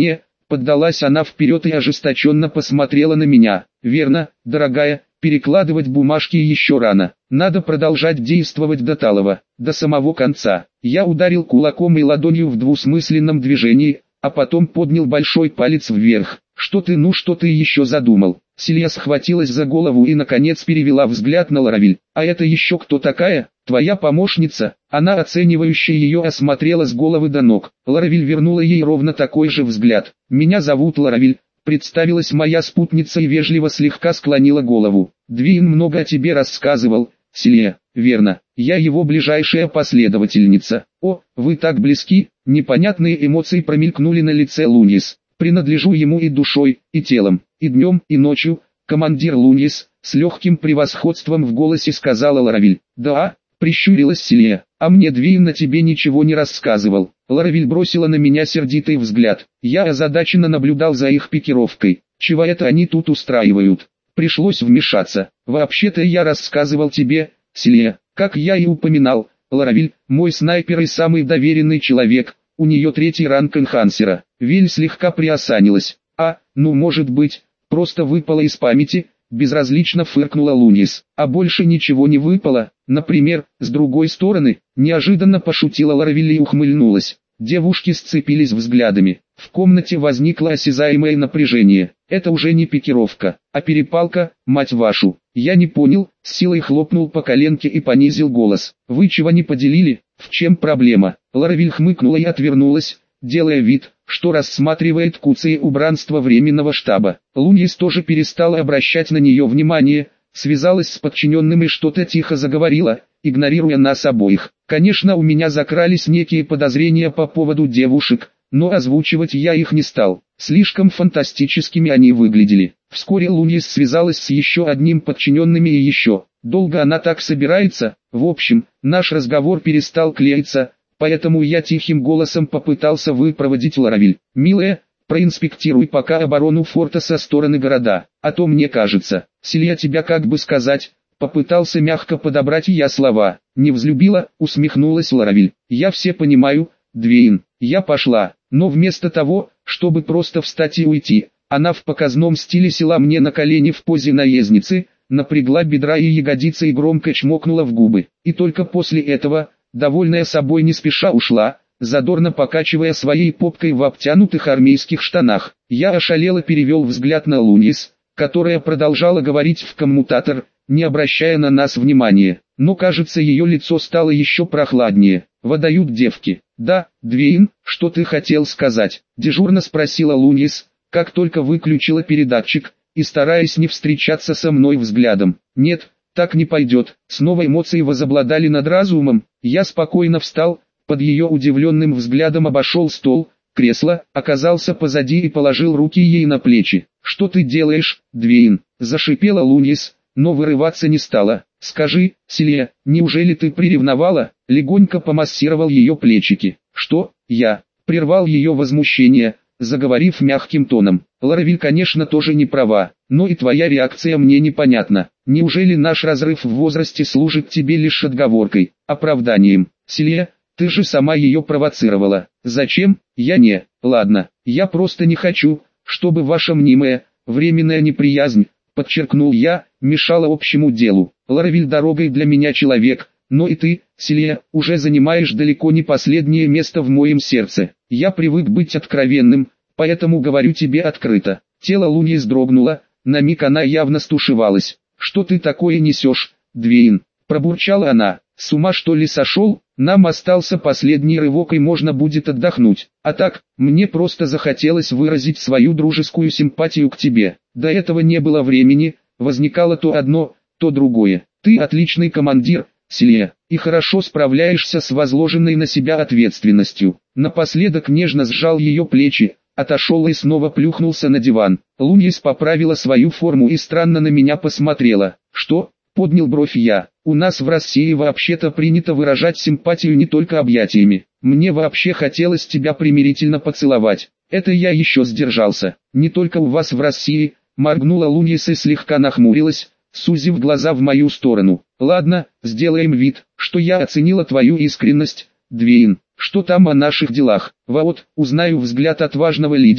Поддалась она вперед и ожесточенно посмотрела на меня. Верно, дорогая, перекладывать бумажки еще рано. Надо продолжать действовать до талого, до самого конца. Я ударил кулаком и ладонью в двусмысленном движении, а потом поднял большой палец вверх. Что ты еще задумал? Силья схватилась за голову и наконец перевела взгляд на Ларавиль. А это еще кто такая? Твоя помощница? Она оценивающе ее осмотрела с головы до ног. Ларавиль вернула ей ровно такой же взгляд. Меня зовут Ларавиль. Представилась моя спутница и вежливо слегка склонила голову. Двин много о тебе рассказывал, Силья. Верно, я его ближайшая последовательница. О, вы так близки. Непонятные эмоции промелькнули на лице Луньис. Принадлежу ему и душой, и телом, и днем, и ночью, командир Луньис, с легким превосходством в голосе сказала Ларавиль. Да, прищурилась Силья, а мне Двин на тебе ничего не рассказывал. Ларавиль бросила на меня сердитый взгляд. Я озадаченно наблюдал за их пикировкой. Чего это они тут устраивают? Пришлось вмешаться. Вообще-то я рассказывал тебе, Силья, как я и упоминал, Ларавиль, мой снайпер и самый доверенный человек. У нее 3-й ранг энхансера. Виль слегка приосанилась. Ну может быть, просто выпало из памяти, безразлично фыркнула Луньис. А больше ничего не выпало, например, с другой стороны, неожиданно пошутила Ларавиль и ухмыльнулась. Девушки сцепились взглядами. В комнате возникло осязаемое напряжение. Это уже не пикировка, а перепалка, мать вашу. Я не понял, с силой хлопнул по коленке и понизил голос. Вы чего не поделили? В чем проблема? Ларавиль хмыкнула и отвернулась, делая вид, что рассматривает куцы убранства временного штаба. Луньис тоже перестала обращать на нее внимание, связалась с подчиненным и что-то тихо заговорила, игнорируя нас обоих. Конечно, у меня закрались некие подозрения по поводу девушек, но озвучивать я их не стал. Слишком фантастическими они выглядели. Вскоре Луньис связалась с еще одним подчиненным и еще. Долго она так собирается? В общем, наш разговор перестал клеиться, поэтому я тихим голосом попытался выпроводить Ларавиль. Милая, проинспектируй пока оборону форта со стороны города, а то мне кажется, Силья тебя как бы сказать, попытался мягко подобрать я слова. Не взлюбила, усмехнулась Ларавиль. Я все понимаю, Двейн, я пошла, но вместо того, чтобы просто встать и уйти, она в показном стиле села мне на колени в позе наездницы, напрягла бедра и ягодицы и громко чмокнула в губы. И только после этого, довольная собой не спеша ушла, задорно покачивая своей попкой в обтянутых армейских штанах. Я ошалело перевел взгляд на Луньис, которая продолжала говорить в коммутатор, не обращая на нас внимания. Но кажется, ее лицо стало еще прохладнее. Выдают девки. Да, Двейн, что ты хотел сказать? Дежурно спросила Луньис, как только выключила передатчик, и стараясь не встречаться со мной взглядом. Нет, так не пойдет. Снова эмоции возобладали над разумом. Я спокойно встал, под ее удивленным взглядом обошел стол, кресло, оказался позади и положил руки ей на плечи. Что ты делаешь, Двейн? Зашипела Луньис, но вырываться не стала. Скажи, Силья, неужели ты приревновала? Легонько помассировал ее плечики. Что? Я прервал ее возмущение, заговорив мягким тоном. Ларавиль, конечно, тоже не права, но и твоя реакция мне непонятна. Неужели наш разрыв в возрасте служит тебе лишь отговоркой, оправданием? Силья, ты же сама ее провоцировала. Зачем? Я не. Ладно, я просто не хочу, чтобы ваша мнимая, временная неприязнь, подчеркнул я, мешала общему делу. Ларавиль дорогой для меня человек, но и ты, Силья, уже занимаешь далеко не последнее место в моем сердце. Я привык быть откровенным, поэтому говорю тебе открыто. Тело Луньис дрогнуло, на миг она явно стушевалась. Что ты такое несешь, Двейн? Пробурчала она. С ума что ли сошел? Нам остался последний рывок и можно будет отдохнуть. А так, мне просто захотелось выразить свою дружескую симпатию к тебе. До этого не было времени, возникало то одно, то другое. Ты отличный командир, Силья, и хорошо справляешься с возложенной на себя ответственностью. Напоследок нежно сжал ее плечи, отошел и снова плюхнулся на диван. Луньис поправила свою форму и странно на меня посмотрела. Что? Поднял бровь я. У нас в России вообще-то принято выражать симпатию не только объятиями. Мне вообще хотелось тебя примирительно поцеловать. Это я еще сдержался. Не только у вас в России, моргнула Луньис и слегка нахмурилась, сузив глаза в мою сторону. Ладно, сделаем вид, что я оценила твою искренность, Двейн. Что там о наших делах? Вот, узнаю взгляд отважного лидера,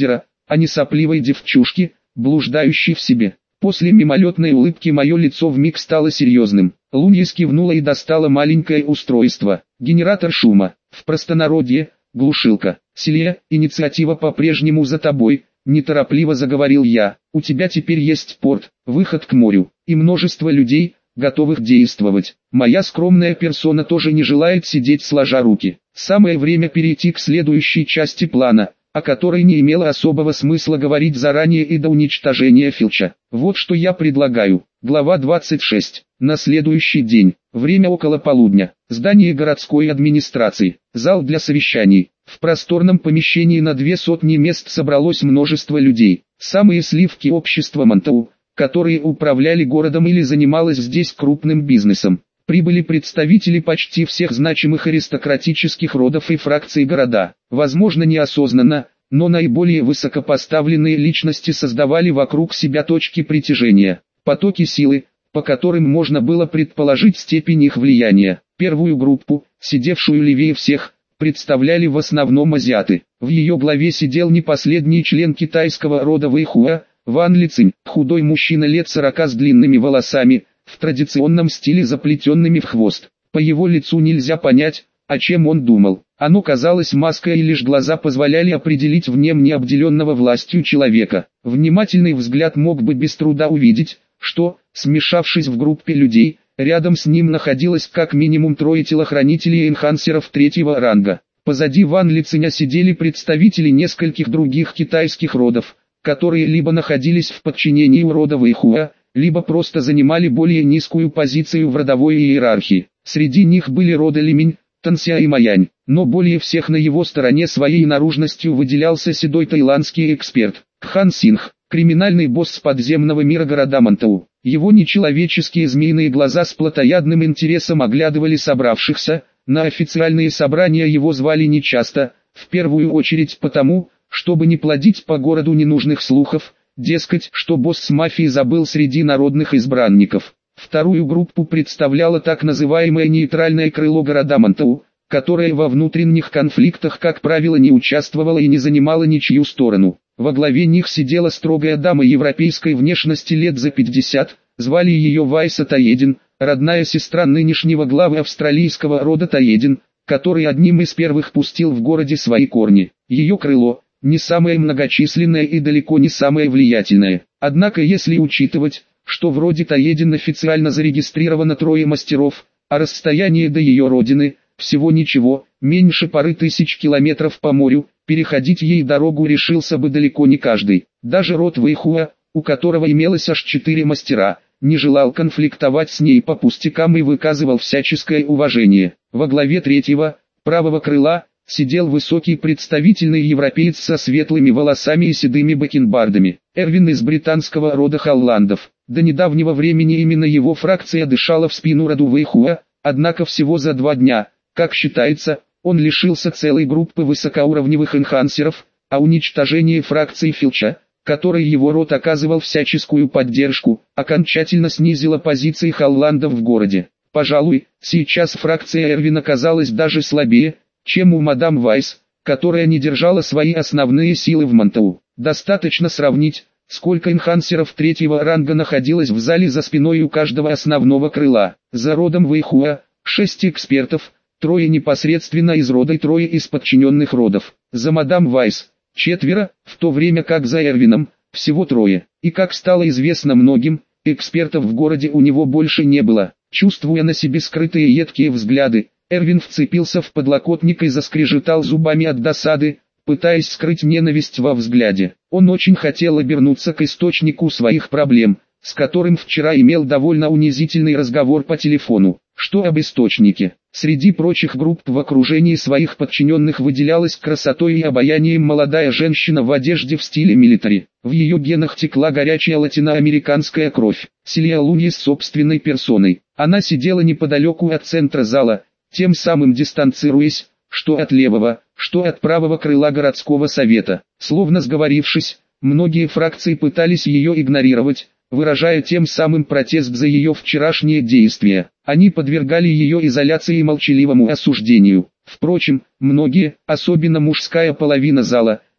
а не сопливой девчушки, блуждающей в себе. После мимолетной улыбки мое лицо вмиг стало серьезным. Лунья кивнула и достала маленькое устройство, генератор шума, в простонародье, глушилка. Селия, инициатива по-прежнему за тобой, неторопливо заговорил я. У тебя теперь есть порт, выход к морю, и множество людей, готовых действовать. Моя скромная персона тоже не желает сидеть сложа руки. Самое время перейти к следующей части плана, о которой не имело особого смысла говорить заранее и до уничтожения Филча. Вот что я предлагаю. Глава 26. На следующий день. Время около полудня. Здание городской администрации. Зал для совещаний. В просторном помещении на 200 мест собралось множество людей. Самые сливки общества Монтау, которые управляли городом или занималось здесь крупным бизнесом. Прибыли представители почти всех значимых аристократических родов и фракций города. Возможно, неосознанно, но наиболее высокопоставленные личности создавали вокруг себя точки притяжения, потоки силы, по которым можно было предположить степень их влияния. Первую группу, сидевшую левее всех, представляли в основном азиаты. В ее главе сидел не последний член китайского рода Вэйхуа, Ван Лицинь, худой мужчина лет 40 с длинными волосами, в традиционном стиле заплетенными в хвост. По его лицу нельзя понять, о чем он думал. Оно казалось маской, и лишь глаза позволяли определить в нем необделенного властью человека. Внимательный взгляд мог бы без труда увидеть, что, смешавшись в группе людей, рядом с ним находилось как минимум 3 телохранителей и энхансеров 3-го ранга. Позади Ван Лициня сидели представители нескольких других китайских родов, которые либо находились в подчинении у рода Вэйхуа, либо просто занимали более низкую позицию в родовой иерархии. Среди них были роды Лиминь, Танся и Маянь, но более всех на его стороне своей наружностью выделялся седой таиландский эксперт, Хан Синх, криминальный босс подземного мира города Монтау. Его нечеловеческие змеиные глаза с плотоядным интересом оглядывали собравшихся, на официальные собрания его звали нечасто, в первую очередь потому, чтобы не плодить по городу ненужных слухов, дескать, что босс мафии забыл среди народных избранников. Вторую группу представляло так называемое нейтральное крыло города Монтау, которое во внутренних конфликтах, как правило, не участвовало и не занимало ничью сторону. Во главе них сидела строгая дама европейской внешности лет за 50, звали ее Вайса Таедин, родная сестра нынешнего главы австралийского рода Таедин, который одним из первых пустил в городе свои корни. Ее крыло – не самое многочисленное и далеко не самое влиятельное. Однако если учитывать, что в роде Таедин официально зарегистрировано 3 мастеров, а расстояние до ее родины – всего ничего, меньше пары тысяч километров по морю, переходить ей дорогу решился бы далеко не каждый. Даже род Вэйхуа, у которого имелось аж 4 мастера, не желал конфликтовать с ней по пустякам и выказывал всяческое уважение. Во главе 3-го, правого крыла, сидел высокий представительный европеец со светлыми волосами и седыми бакенбардами, Эрвин из британского рода Холландов. До недавнего времени именно его фракция дышала в спину роду Вэйхуа, однако всего за 2 дня, как считается, он лишился целой группы высокоуровневых энхансеров, а уничтожение фракции Филча, которой его род оказывал всяческую поддержку, окончательно снизило позиции Холландов в городе. Пожалуй, сейчас фракция Эрвина казалась даже слабее, чем у мадам Вайс, которая не держала свои основные силы в Монтау. Достаточно сравнить, сколько энхансеров 3-го ранга находилось в зале за спиной у каждого основного крыла. За родом Вэйхуа, 6 экспертов, 3 непосредственно из рода и 3 из подчиненных родов. За мадам Вайс, 4, в то время как за Эрвином, всего 3. И как стало известно многим, экспертов в городе у него больше не было. Чувствуя на себе скрытые едкие взгляды, Эрвин вцепился в подлокотник и заскрежетал зубами от досады, пытаясь скрыть ненависть во взгляде. Он очень хотел обернуться к источнику своих проблем, с которым вчера имел довольно унизительный разговор по телефону. Что об источнике? Среди прочих групп в окружении своих подчиненных выделялась красотой и обаянием молодая женщина в одежде в стиле милитари. В ее генах текла горячая латиноамериканская кровь. Селия Лунья с собственной персоной. Она сидела неподалеку от центра зала, тем самым дистанцируясь, что от левого, что от правого крыла городского совета. Словно сговорившись, многие фракции пытались ее игнорировать, выражая тем самым протест за ее вчерашние действия. Они подвергали ее изоляции и молчаливому осуждению. Впрочем, многие, особенно мужская половина зала,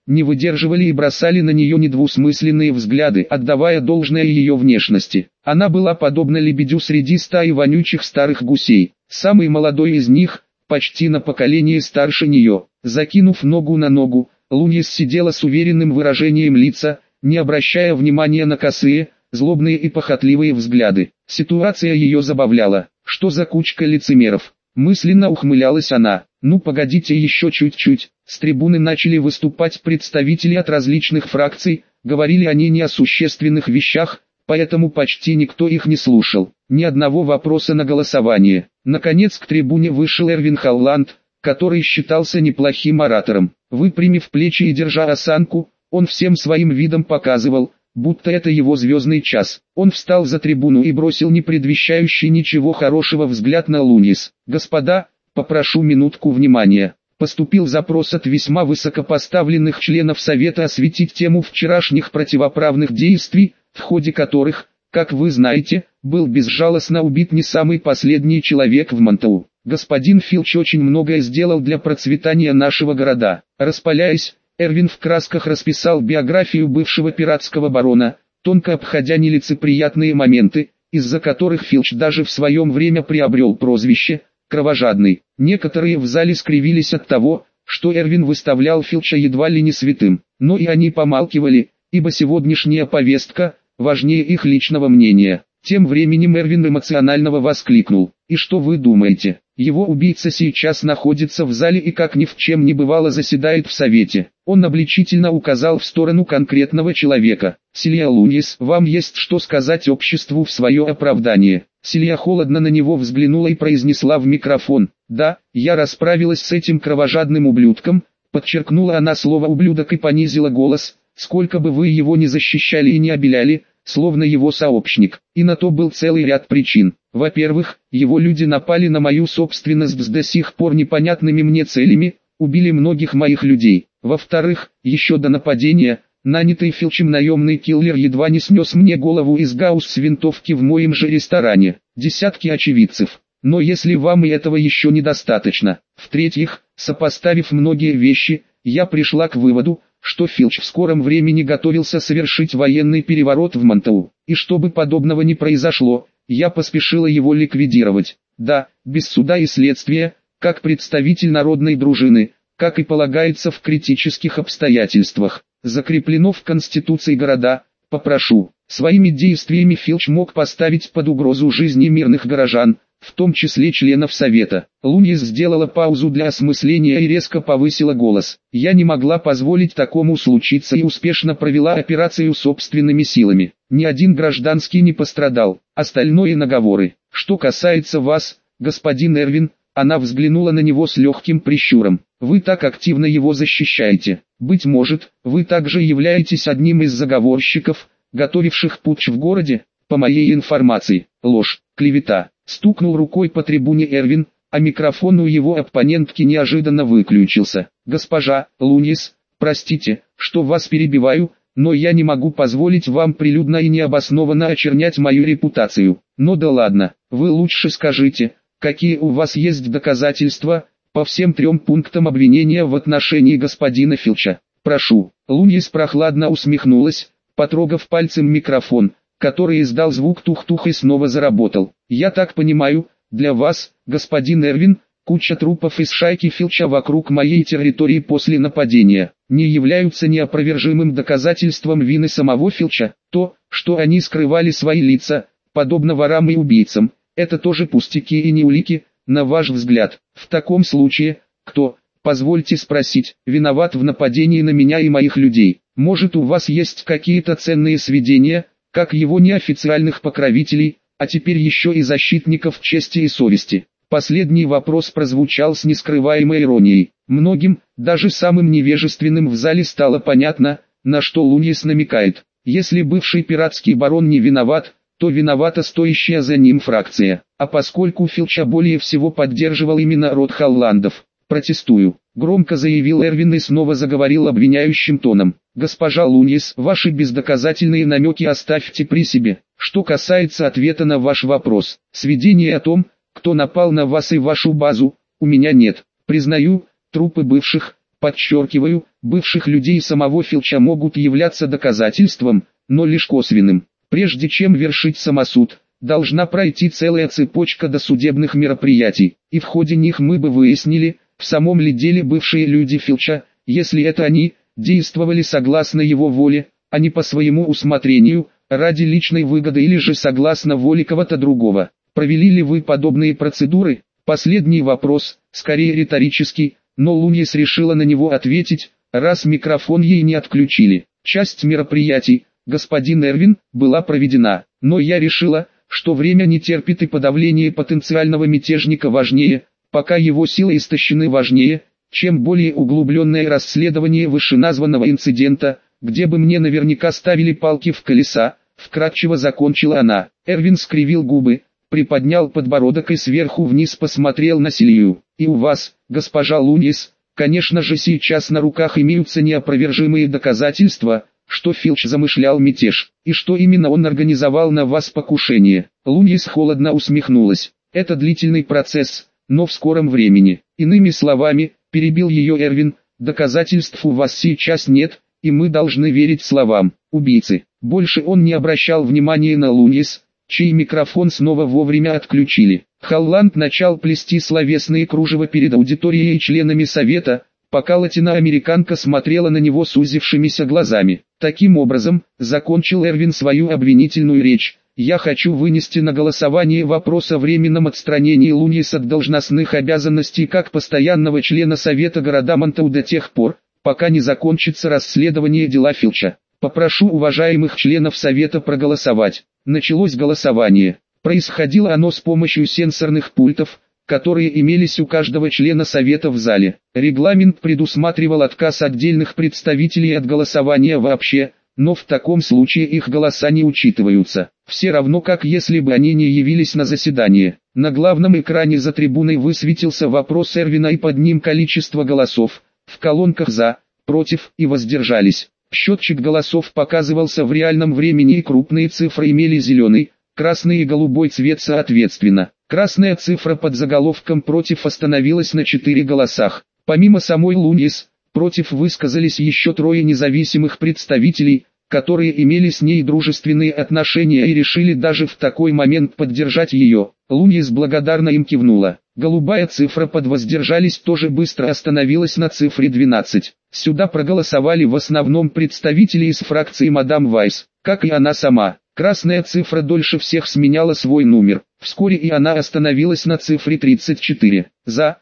не выдерживали и бросали на нее недвусмысленные взгляды, отдавая должное ее внешности. Она была подобна лебедю среди стаи вонючих старых гусей. Самый молодой из них, почти на поколение старше нее, закинув ногу на ногу, Луньес сидела с уверенным выражением лица, не обращая внимания на косые, злобные и похотливые взгляды. Ситуация ее забавляла. Что за кучка лицемеров? Мысленно ухмылялась она. Ну погодите еще чуть-чуть. С трибуны начали выступать представители от различных фракций, говорили они не о существенных вещах, поэтому почти никто их не слушал. Ни одного вопроса на голосование. Наконец к трибуне вышел Эрвин Холланд, который считался неплохим оратором. Выпрямив плечи и держа осанку, он всем своим видом показывал, будто это его звездный час. Он встал за трибуну и бросил не предвещающий ничего хорошего взгляд на Луньес. «Господа, попрошу минутку внимания». Поступил запрос от весьма высокопоставленных членов Совета осветить тему вчерашних противоправных действий, в ходе которых, как вы знаете, был безжалостно убит не самый последний человек в Монтау. Господин Филч очень многое сделал для процветания нашего города. Распаляясь, Эрвин в красках расписал биографию бывшего пиратского барона, тонко обходя нелицеприятные моменты, из-за которых Филч даже в своем время приобрел прозвище «Кровожадный». Некоторые в зале скривились от того, что Эрвин выставлял Филча едва ли не святым, но и они помалкивали, ибо сегодняшняя повестка важнее их личного мнения. Тем временем Эрвин эмоционального воскликнул: «И что вы думаете? Его убийца сейчас находится в зале и как ни в чем не бывало заседает в совете». Он обличительно указал в сторону конкретного человека. «Силья Луньес, вам есть что сказать обществу в свое оправдание?» Силья холодно на него взглянула и произнесла в микрофон: «Да, я расправилась с этим кровожадным ублюдком», подчеркнула она слово «ублюдок» и понизила голос: «сколько бы вы его ни защищали и не обеляли, словно его сообщник». И на то был целый ряд причин. Во-первых, его люди напали на мою собственность с до сих пор непонятными мне целями, убили многих моих людей. Во-вторых, еще до нападения, нанятый Филчем наемный киллер едва не снес мне голову из гаусс винтовки в моем же ресторане. Десятки очевидцев. Но если вам и этого еще недостаточно. В-третьих, сопоставив многие вещи, я пришла к выводу, что Филч в скором времени готовился совершить военный переворот в Монтау. И чтобы подобного не произошло, я поспешила его ликвидировать. Да, без суда и следствия, как представитель народной дружины, как и полагается в критических обстоятельствах. Закреплено в Конституции города, попрошу. Своими действиями Филч мог поставить под угрозу жизни мирных горожан, в том числе членов Совета. Луньес сделала паузу для осмысления и резко повысила голос. «Я не могла позволить такому случиться и успешно провела операцию собственными силами. Ни один гражданский не пострадал, остальное наговоры. Что касается вас, господин Эрвин», она взглянула на него с легким прищуром, «вы так активно его защищаете. Быть может, вы также являетесь одним из заговорщиков, готовивших путч в городе? По моей информации, ложь, клевета». Стукнул рукой по трибуне Эрвин, а микрофон у его оппонентки неожиданно выключился. «Госпожа Луньес, простите, что вас перебиваю, но я не могу позволить вам прилюдно и необоснованно очернять мою репутацию. Но да ладно, вы лучше скажите, какие у вас есть доказательства по всем 3 пунктам обвинения в отношении господина Филча? Прошу». Луньес прохладно усмехнулась, потрогав пальцем микрофон, который издал звук тух-тух и снова заработал. «Я так понимаю, для вас, господин Эрвин, куча трупов из шайки Филча вокруг моей территории после нападения не являются неопровержимым доказательством вины самого Филча. То, что они скрывали свои лица, подобно ворам и убийцам, это тоже пустяки и не улики, на ваш взгляд. В таком случае, кто, позвольте спросить, виноват в нападении на меня и моих людей? Может, у вас есть какие-то ценные сведения, как его неофициальных покровителей, а теперь еще и защитников чести и совести?» Последний вопрос прозвучал с нескрываемой иронией. Многим, даже самым невежественным в зале стало понятно, на что Луньес намекает. Если бывший пиратский барон не виноват, то виновата стоящая за ним фракция. А поскольку Филча более всего поддерживал именно род Холландов, «протестую», громко заявил Эрвин и снова заговорил обвиняющим тоном. «Госпожа Луньес, ваши бездоказательные намеки оставьте при себе. Что касается ответа на ваш вопрос, сведений о том, кто напал на вас и вашу базу, у меня нет. Признаю, трупы бывших, Подчеркиваю, бывших людей самого Филча могут являться доказательством, но лишь косвенным. Прежде чем вершить самосуд, должна пройти целая цепочка досудебных мероприятий, и в ходе них мы бы выяснили, в самом ли деле бывшие люди Филча, если это они, действовали согласно его воле, а не по своему усмотрению, ради личной выгоды или же согласно воле кого-то другого. Провели ли вы подобные процедуры? Последний вопрос, скорее риторический, но Луньес решила на него ответить, раз микрофон ей не отключили. Часть мероприятий, господин Эрвин, была проведена, но я решила, что время не терпит и подавление потенциального мятежника важнее, пока его силы истощены важнее, чем более углубленное расследование вышеназванного инцидента, где бы мне наверняка ставили палки в колеса, вкратчиво закончила она. Эрвин скривил губы, приподнял подбородок и сверху вниз посмотрел на Силию. И у вас, госпожа Луньес, конечно же сейчас на руках имеются неопровержимые доказательства, что Филч замышлял мятеж, и что именно он организовал на вас покушение. Луньес холодно усмехнулась. Это длительный процесс, но в скором времени. Иными словами, перебил ее Эрвин, доказательств у вас сейчас нет, и мы должны верить словам убийцы. Больше он не обращал внимания на Луньес, чей микрофон снова вовремя отключили. Холланд начал плести словесные кружева перед аудиторией и членами совета, пока латиноамериканка смотрела на него сузившимися глазами. Таким образом, закончил Эрвин свою обвинительную речь, я хочу вынести на голосование вопрос о временном отстранении Луньес от должностных обязанностей как постоянного члена Совета города Монтау до тех пор, пока не закончится расследование дела Филча. Попрошу уважаемых членов Совета проголосовать. Началось голосование. Происходило оно с помощью сенсорных пультов, которые имелись у каждого члена Совета в зале. Регламент предусматривал отказ отдельных представителей от голосования вообще, но в таком случае их голоса не учитываются. Все равно как если бы они не явились на заседание. На главном экране за трибуной высветился вопрос Эрвина и под ним количество голосов, в колонках «за», «против» и «воздержались». Счетчик голосов показывался в реальном времени и крупные цифры имели зеленый, красный и голубой цвет соответственно. Красная цифра под заголовком «против» остановилась на 4 голосах. Помимо самой Луньес, против высказались еще 3 независимых представителей, которые имели с ней дружественные отношения и решили даже в такой момент поддержать ее. Луньес благодарно им кивнула. Голубая цифра под «воздержались» тоже быстро остановилась на цифре 12. Сюда проголосовали в основном представители из фракции мадам Вайс, как и она сама. Красная цифра дольше всех сменяла свой номер. Вскоре и она остановилась на цифре 34. За,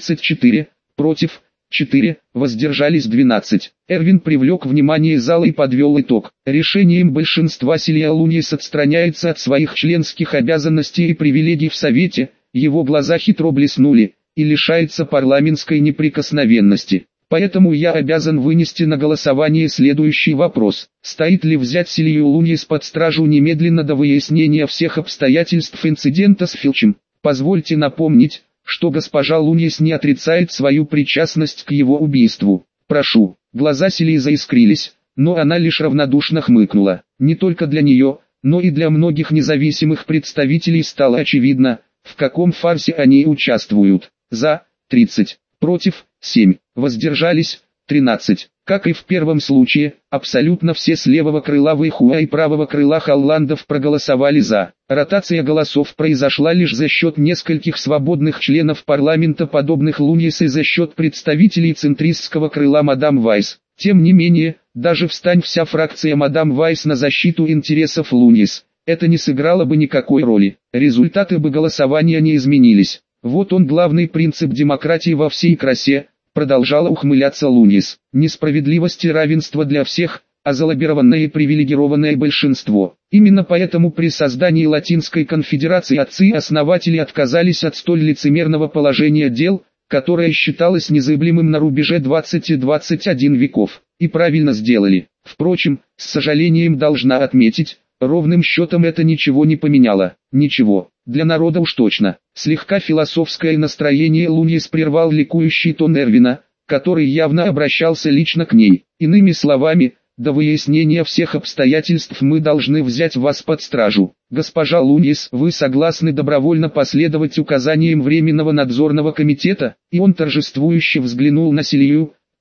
34, против, 4, воздержались 12. Эрвин привлек внимание зала и подвел итог. Решением большинства Силия Луньес отстраняется от своих членских обязанностей и привилегий в Совете, его глаза хитро блеснули, и лишается парламентской неприкосновенности. Поэтому я обязан вынести на голосование следующий вопрос. Стоит ли взять Силию Луньес под стражу немедленно до выяснения всех обстоятельств инцидента с Филчем? Позвольте напомнить, что госпожа Луньес не отрицает свою причастность к его убийству. Прошу. Глаза Силии заискрились, но она лишь равнодушно хмыкнула. Не только для нее, но и для многих независимых представителей стало очевидно, в каком фарсе они участвуют. За, 30, против, 7, воздержались, 13. Как и в первом случае, абсолютно все с левого крыла Вэйхуа и правого крыла Холландов проголосовали за. Ротация голосов произошла лишь за счет нескольких свободных членов парламента, подобных Луньес, и за счет представителей центристского крыла мадам Вайс. Тем не менее, даже встань вся фракция мадам Вайс на защиту интересов Луньес, это не сыграло бы никакой роли. Результаты бы голосования не изменились. Вот он главный принцип демократии во всей красе, продолжала ухмыляться Луньес. Несправедливость и равенство для всех, а залоббированное и привилегированное большинство. Именно поэтому при создании Латинской конфедерации отцы-основатели отказались от столь лицемерного положения дел, которое считалось незыблемым на рубеже 20 и 21 веков. И правильно сделали. Впрочем, с сожалением должна отметить, ровным счетом это ничего не поменяло. Ничего. Для народа уж точно. Слегка философское настроение Луньес прервал ликующий тон Эрвина, который явно обращался лично к ней. Иными словами, до выяснения всех обстоятельств мы должны взять вас под стражу. Госпожа Луньес, вы согласны добровольно последовать указаниям Временного надзорного комитета? И он торжествующе взглянул на Силию,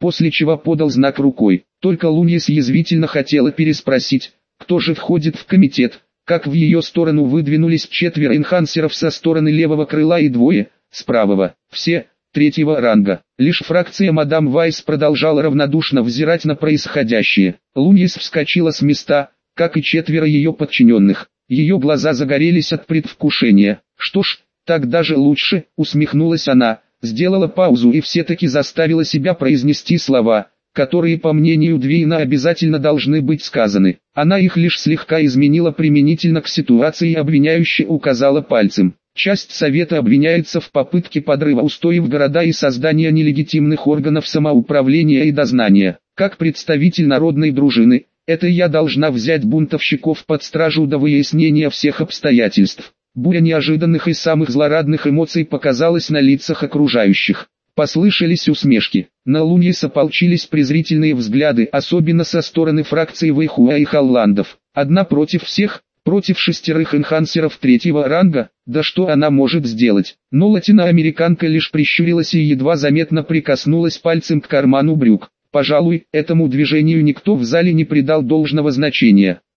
после чего подал знак рукой. Только Луньес язвительно хотела переспросить, кто же входит в комитет, как в ее сторону выдвинулись 4 энхансеров со стороны левого крыла и 2 с правого, все 3-го ранга. Лишь фракция мадам Вайс продолжала равнодушно взирать на происходящее. Луньес вскочила с места, как и 4 ее подчиненных. Ее глаза загорелись от предвкушения. Что ж, так даже лучше, усмехнулась она, сделала паузу и все-таки заставила себя произнести слова, которые, по мнению Двейна, обязательно должны быть сказаны. Она их лишь слегка изменила применительно к ситуации и обвиняюще указала пальцем. Часть Совета обвиняется в попытке подрыва устоев города и создания нелегитимных органов самоуправления и дознания. Как представитель народной дружины, это я должна взять бунтовщиков под стражу до выяснения всех обстоятельств. Буря неожиданных и самых злорадных эмоций показалась на лицах окружающих. Послышались усмешки. На Луньес ополчились презрительные взгляды, особенно со стороны фракции Вэйхуа и Холландов. Одна против всех, против 6 энхансеров 3-го ранга, да что она может сделать? Но латиноамериканка лишь прищурилась и едва заметно прикоснулась пальцем к карману брюк. Пожалуй, этому движению никто в зале не придал должного значения.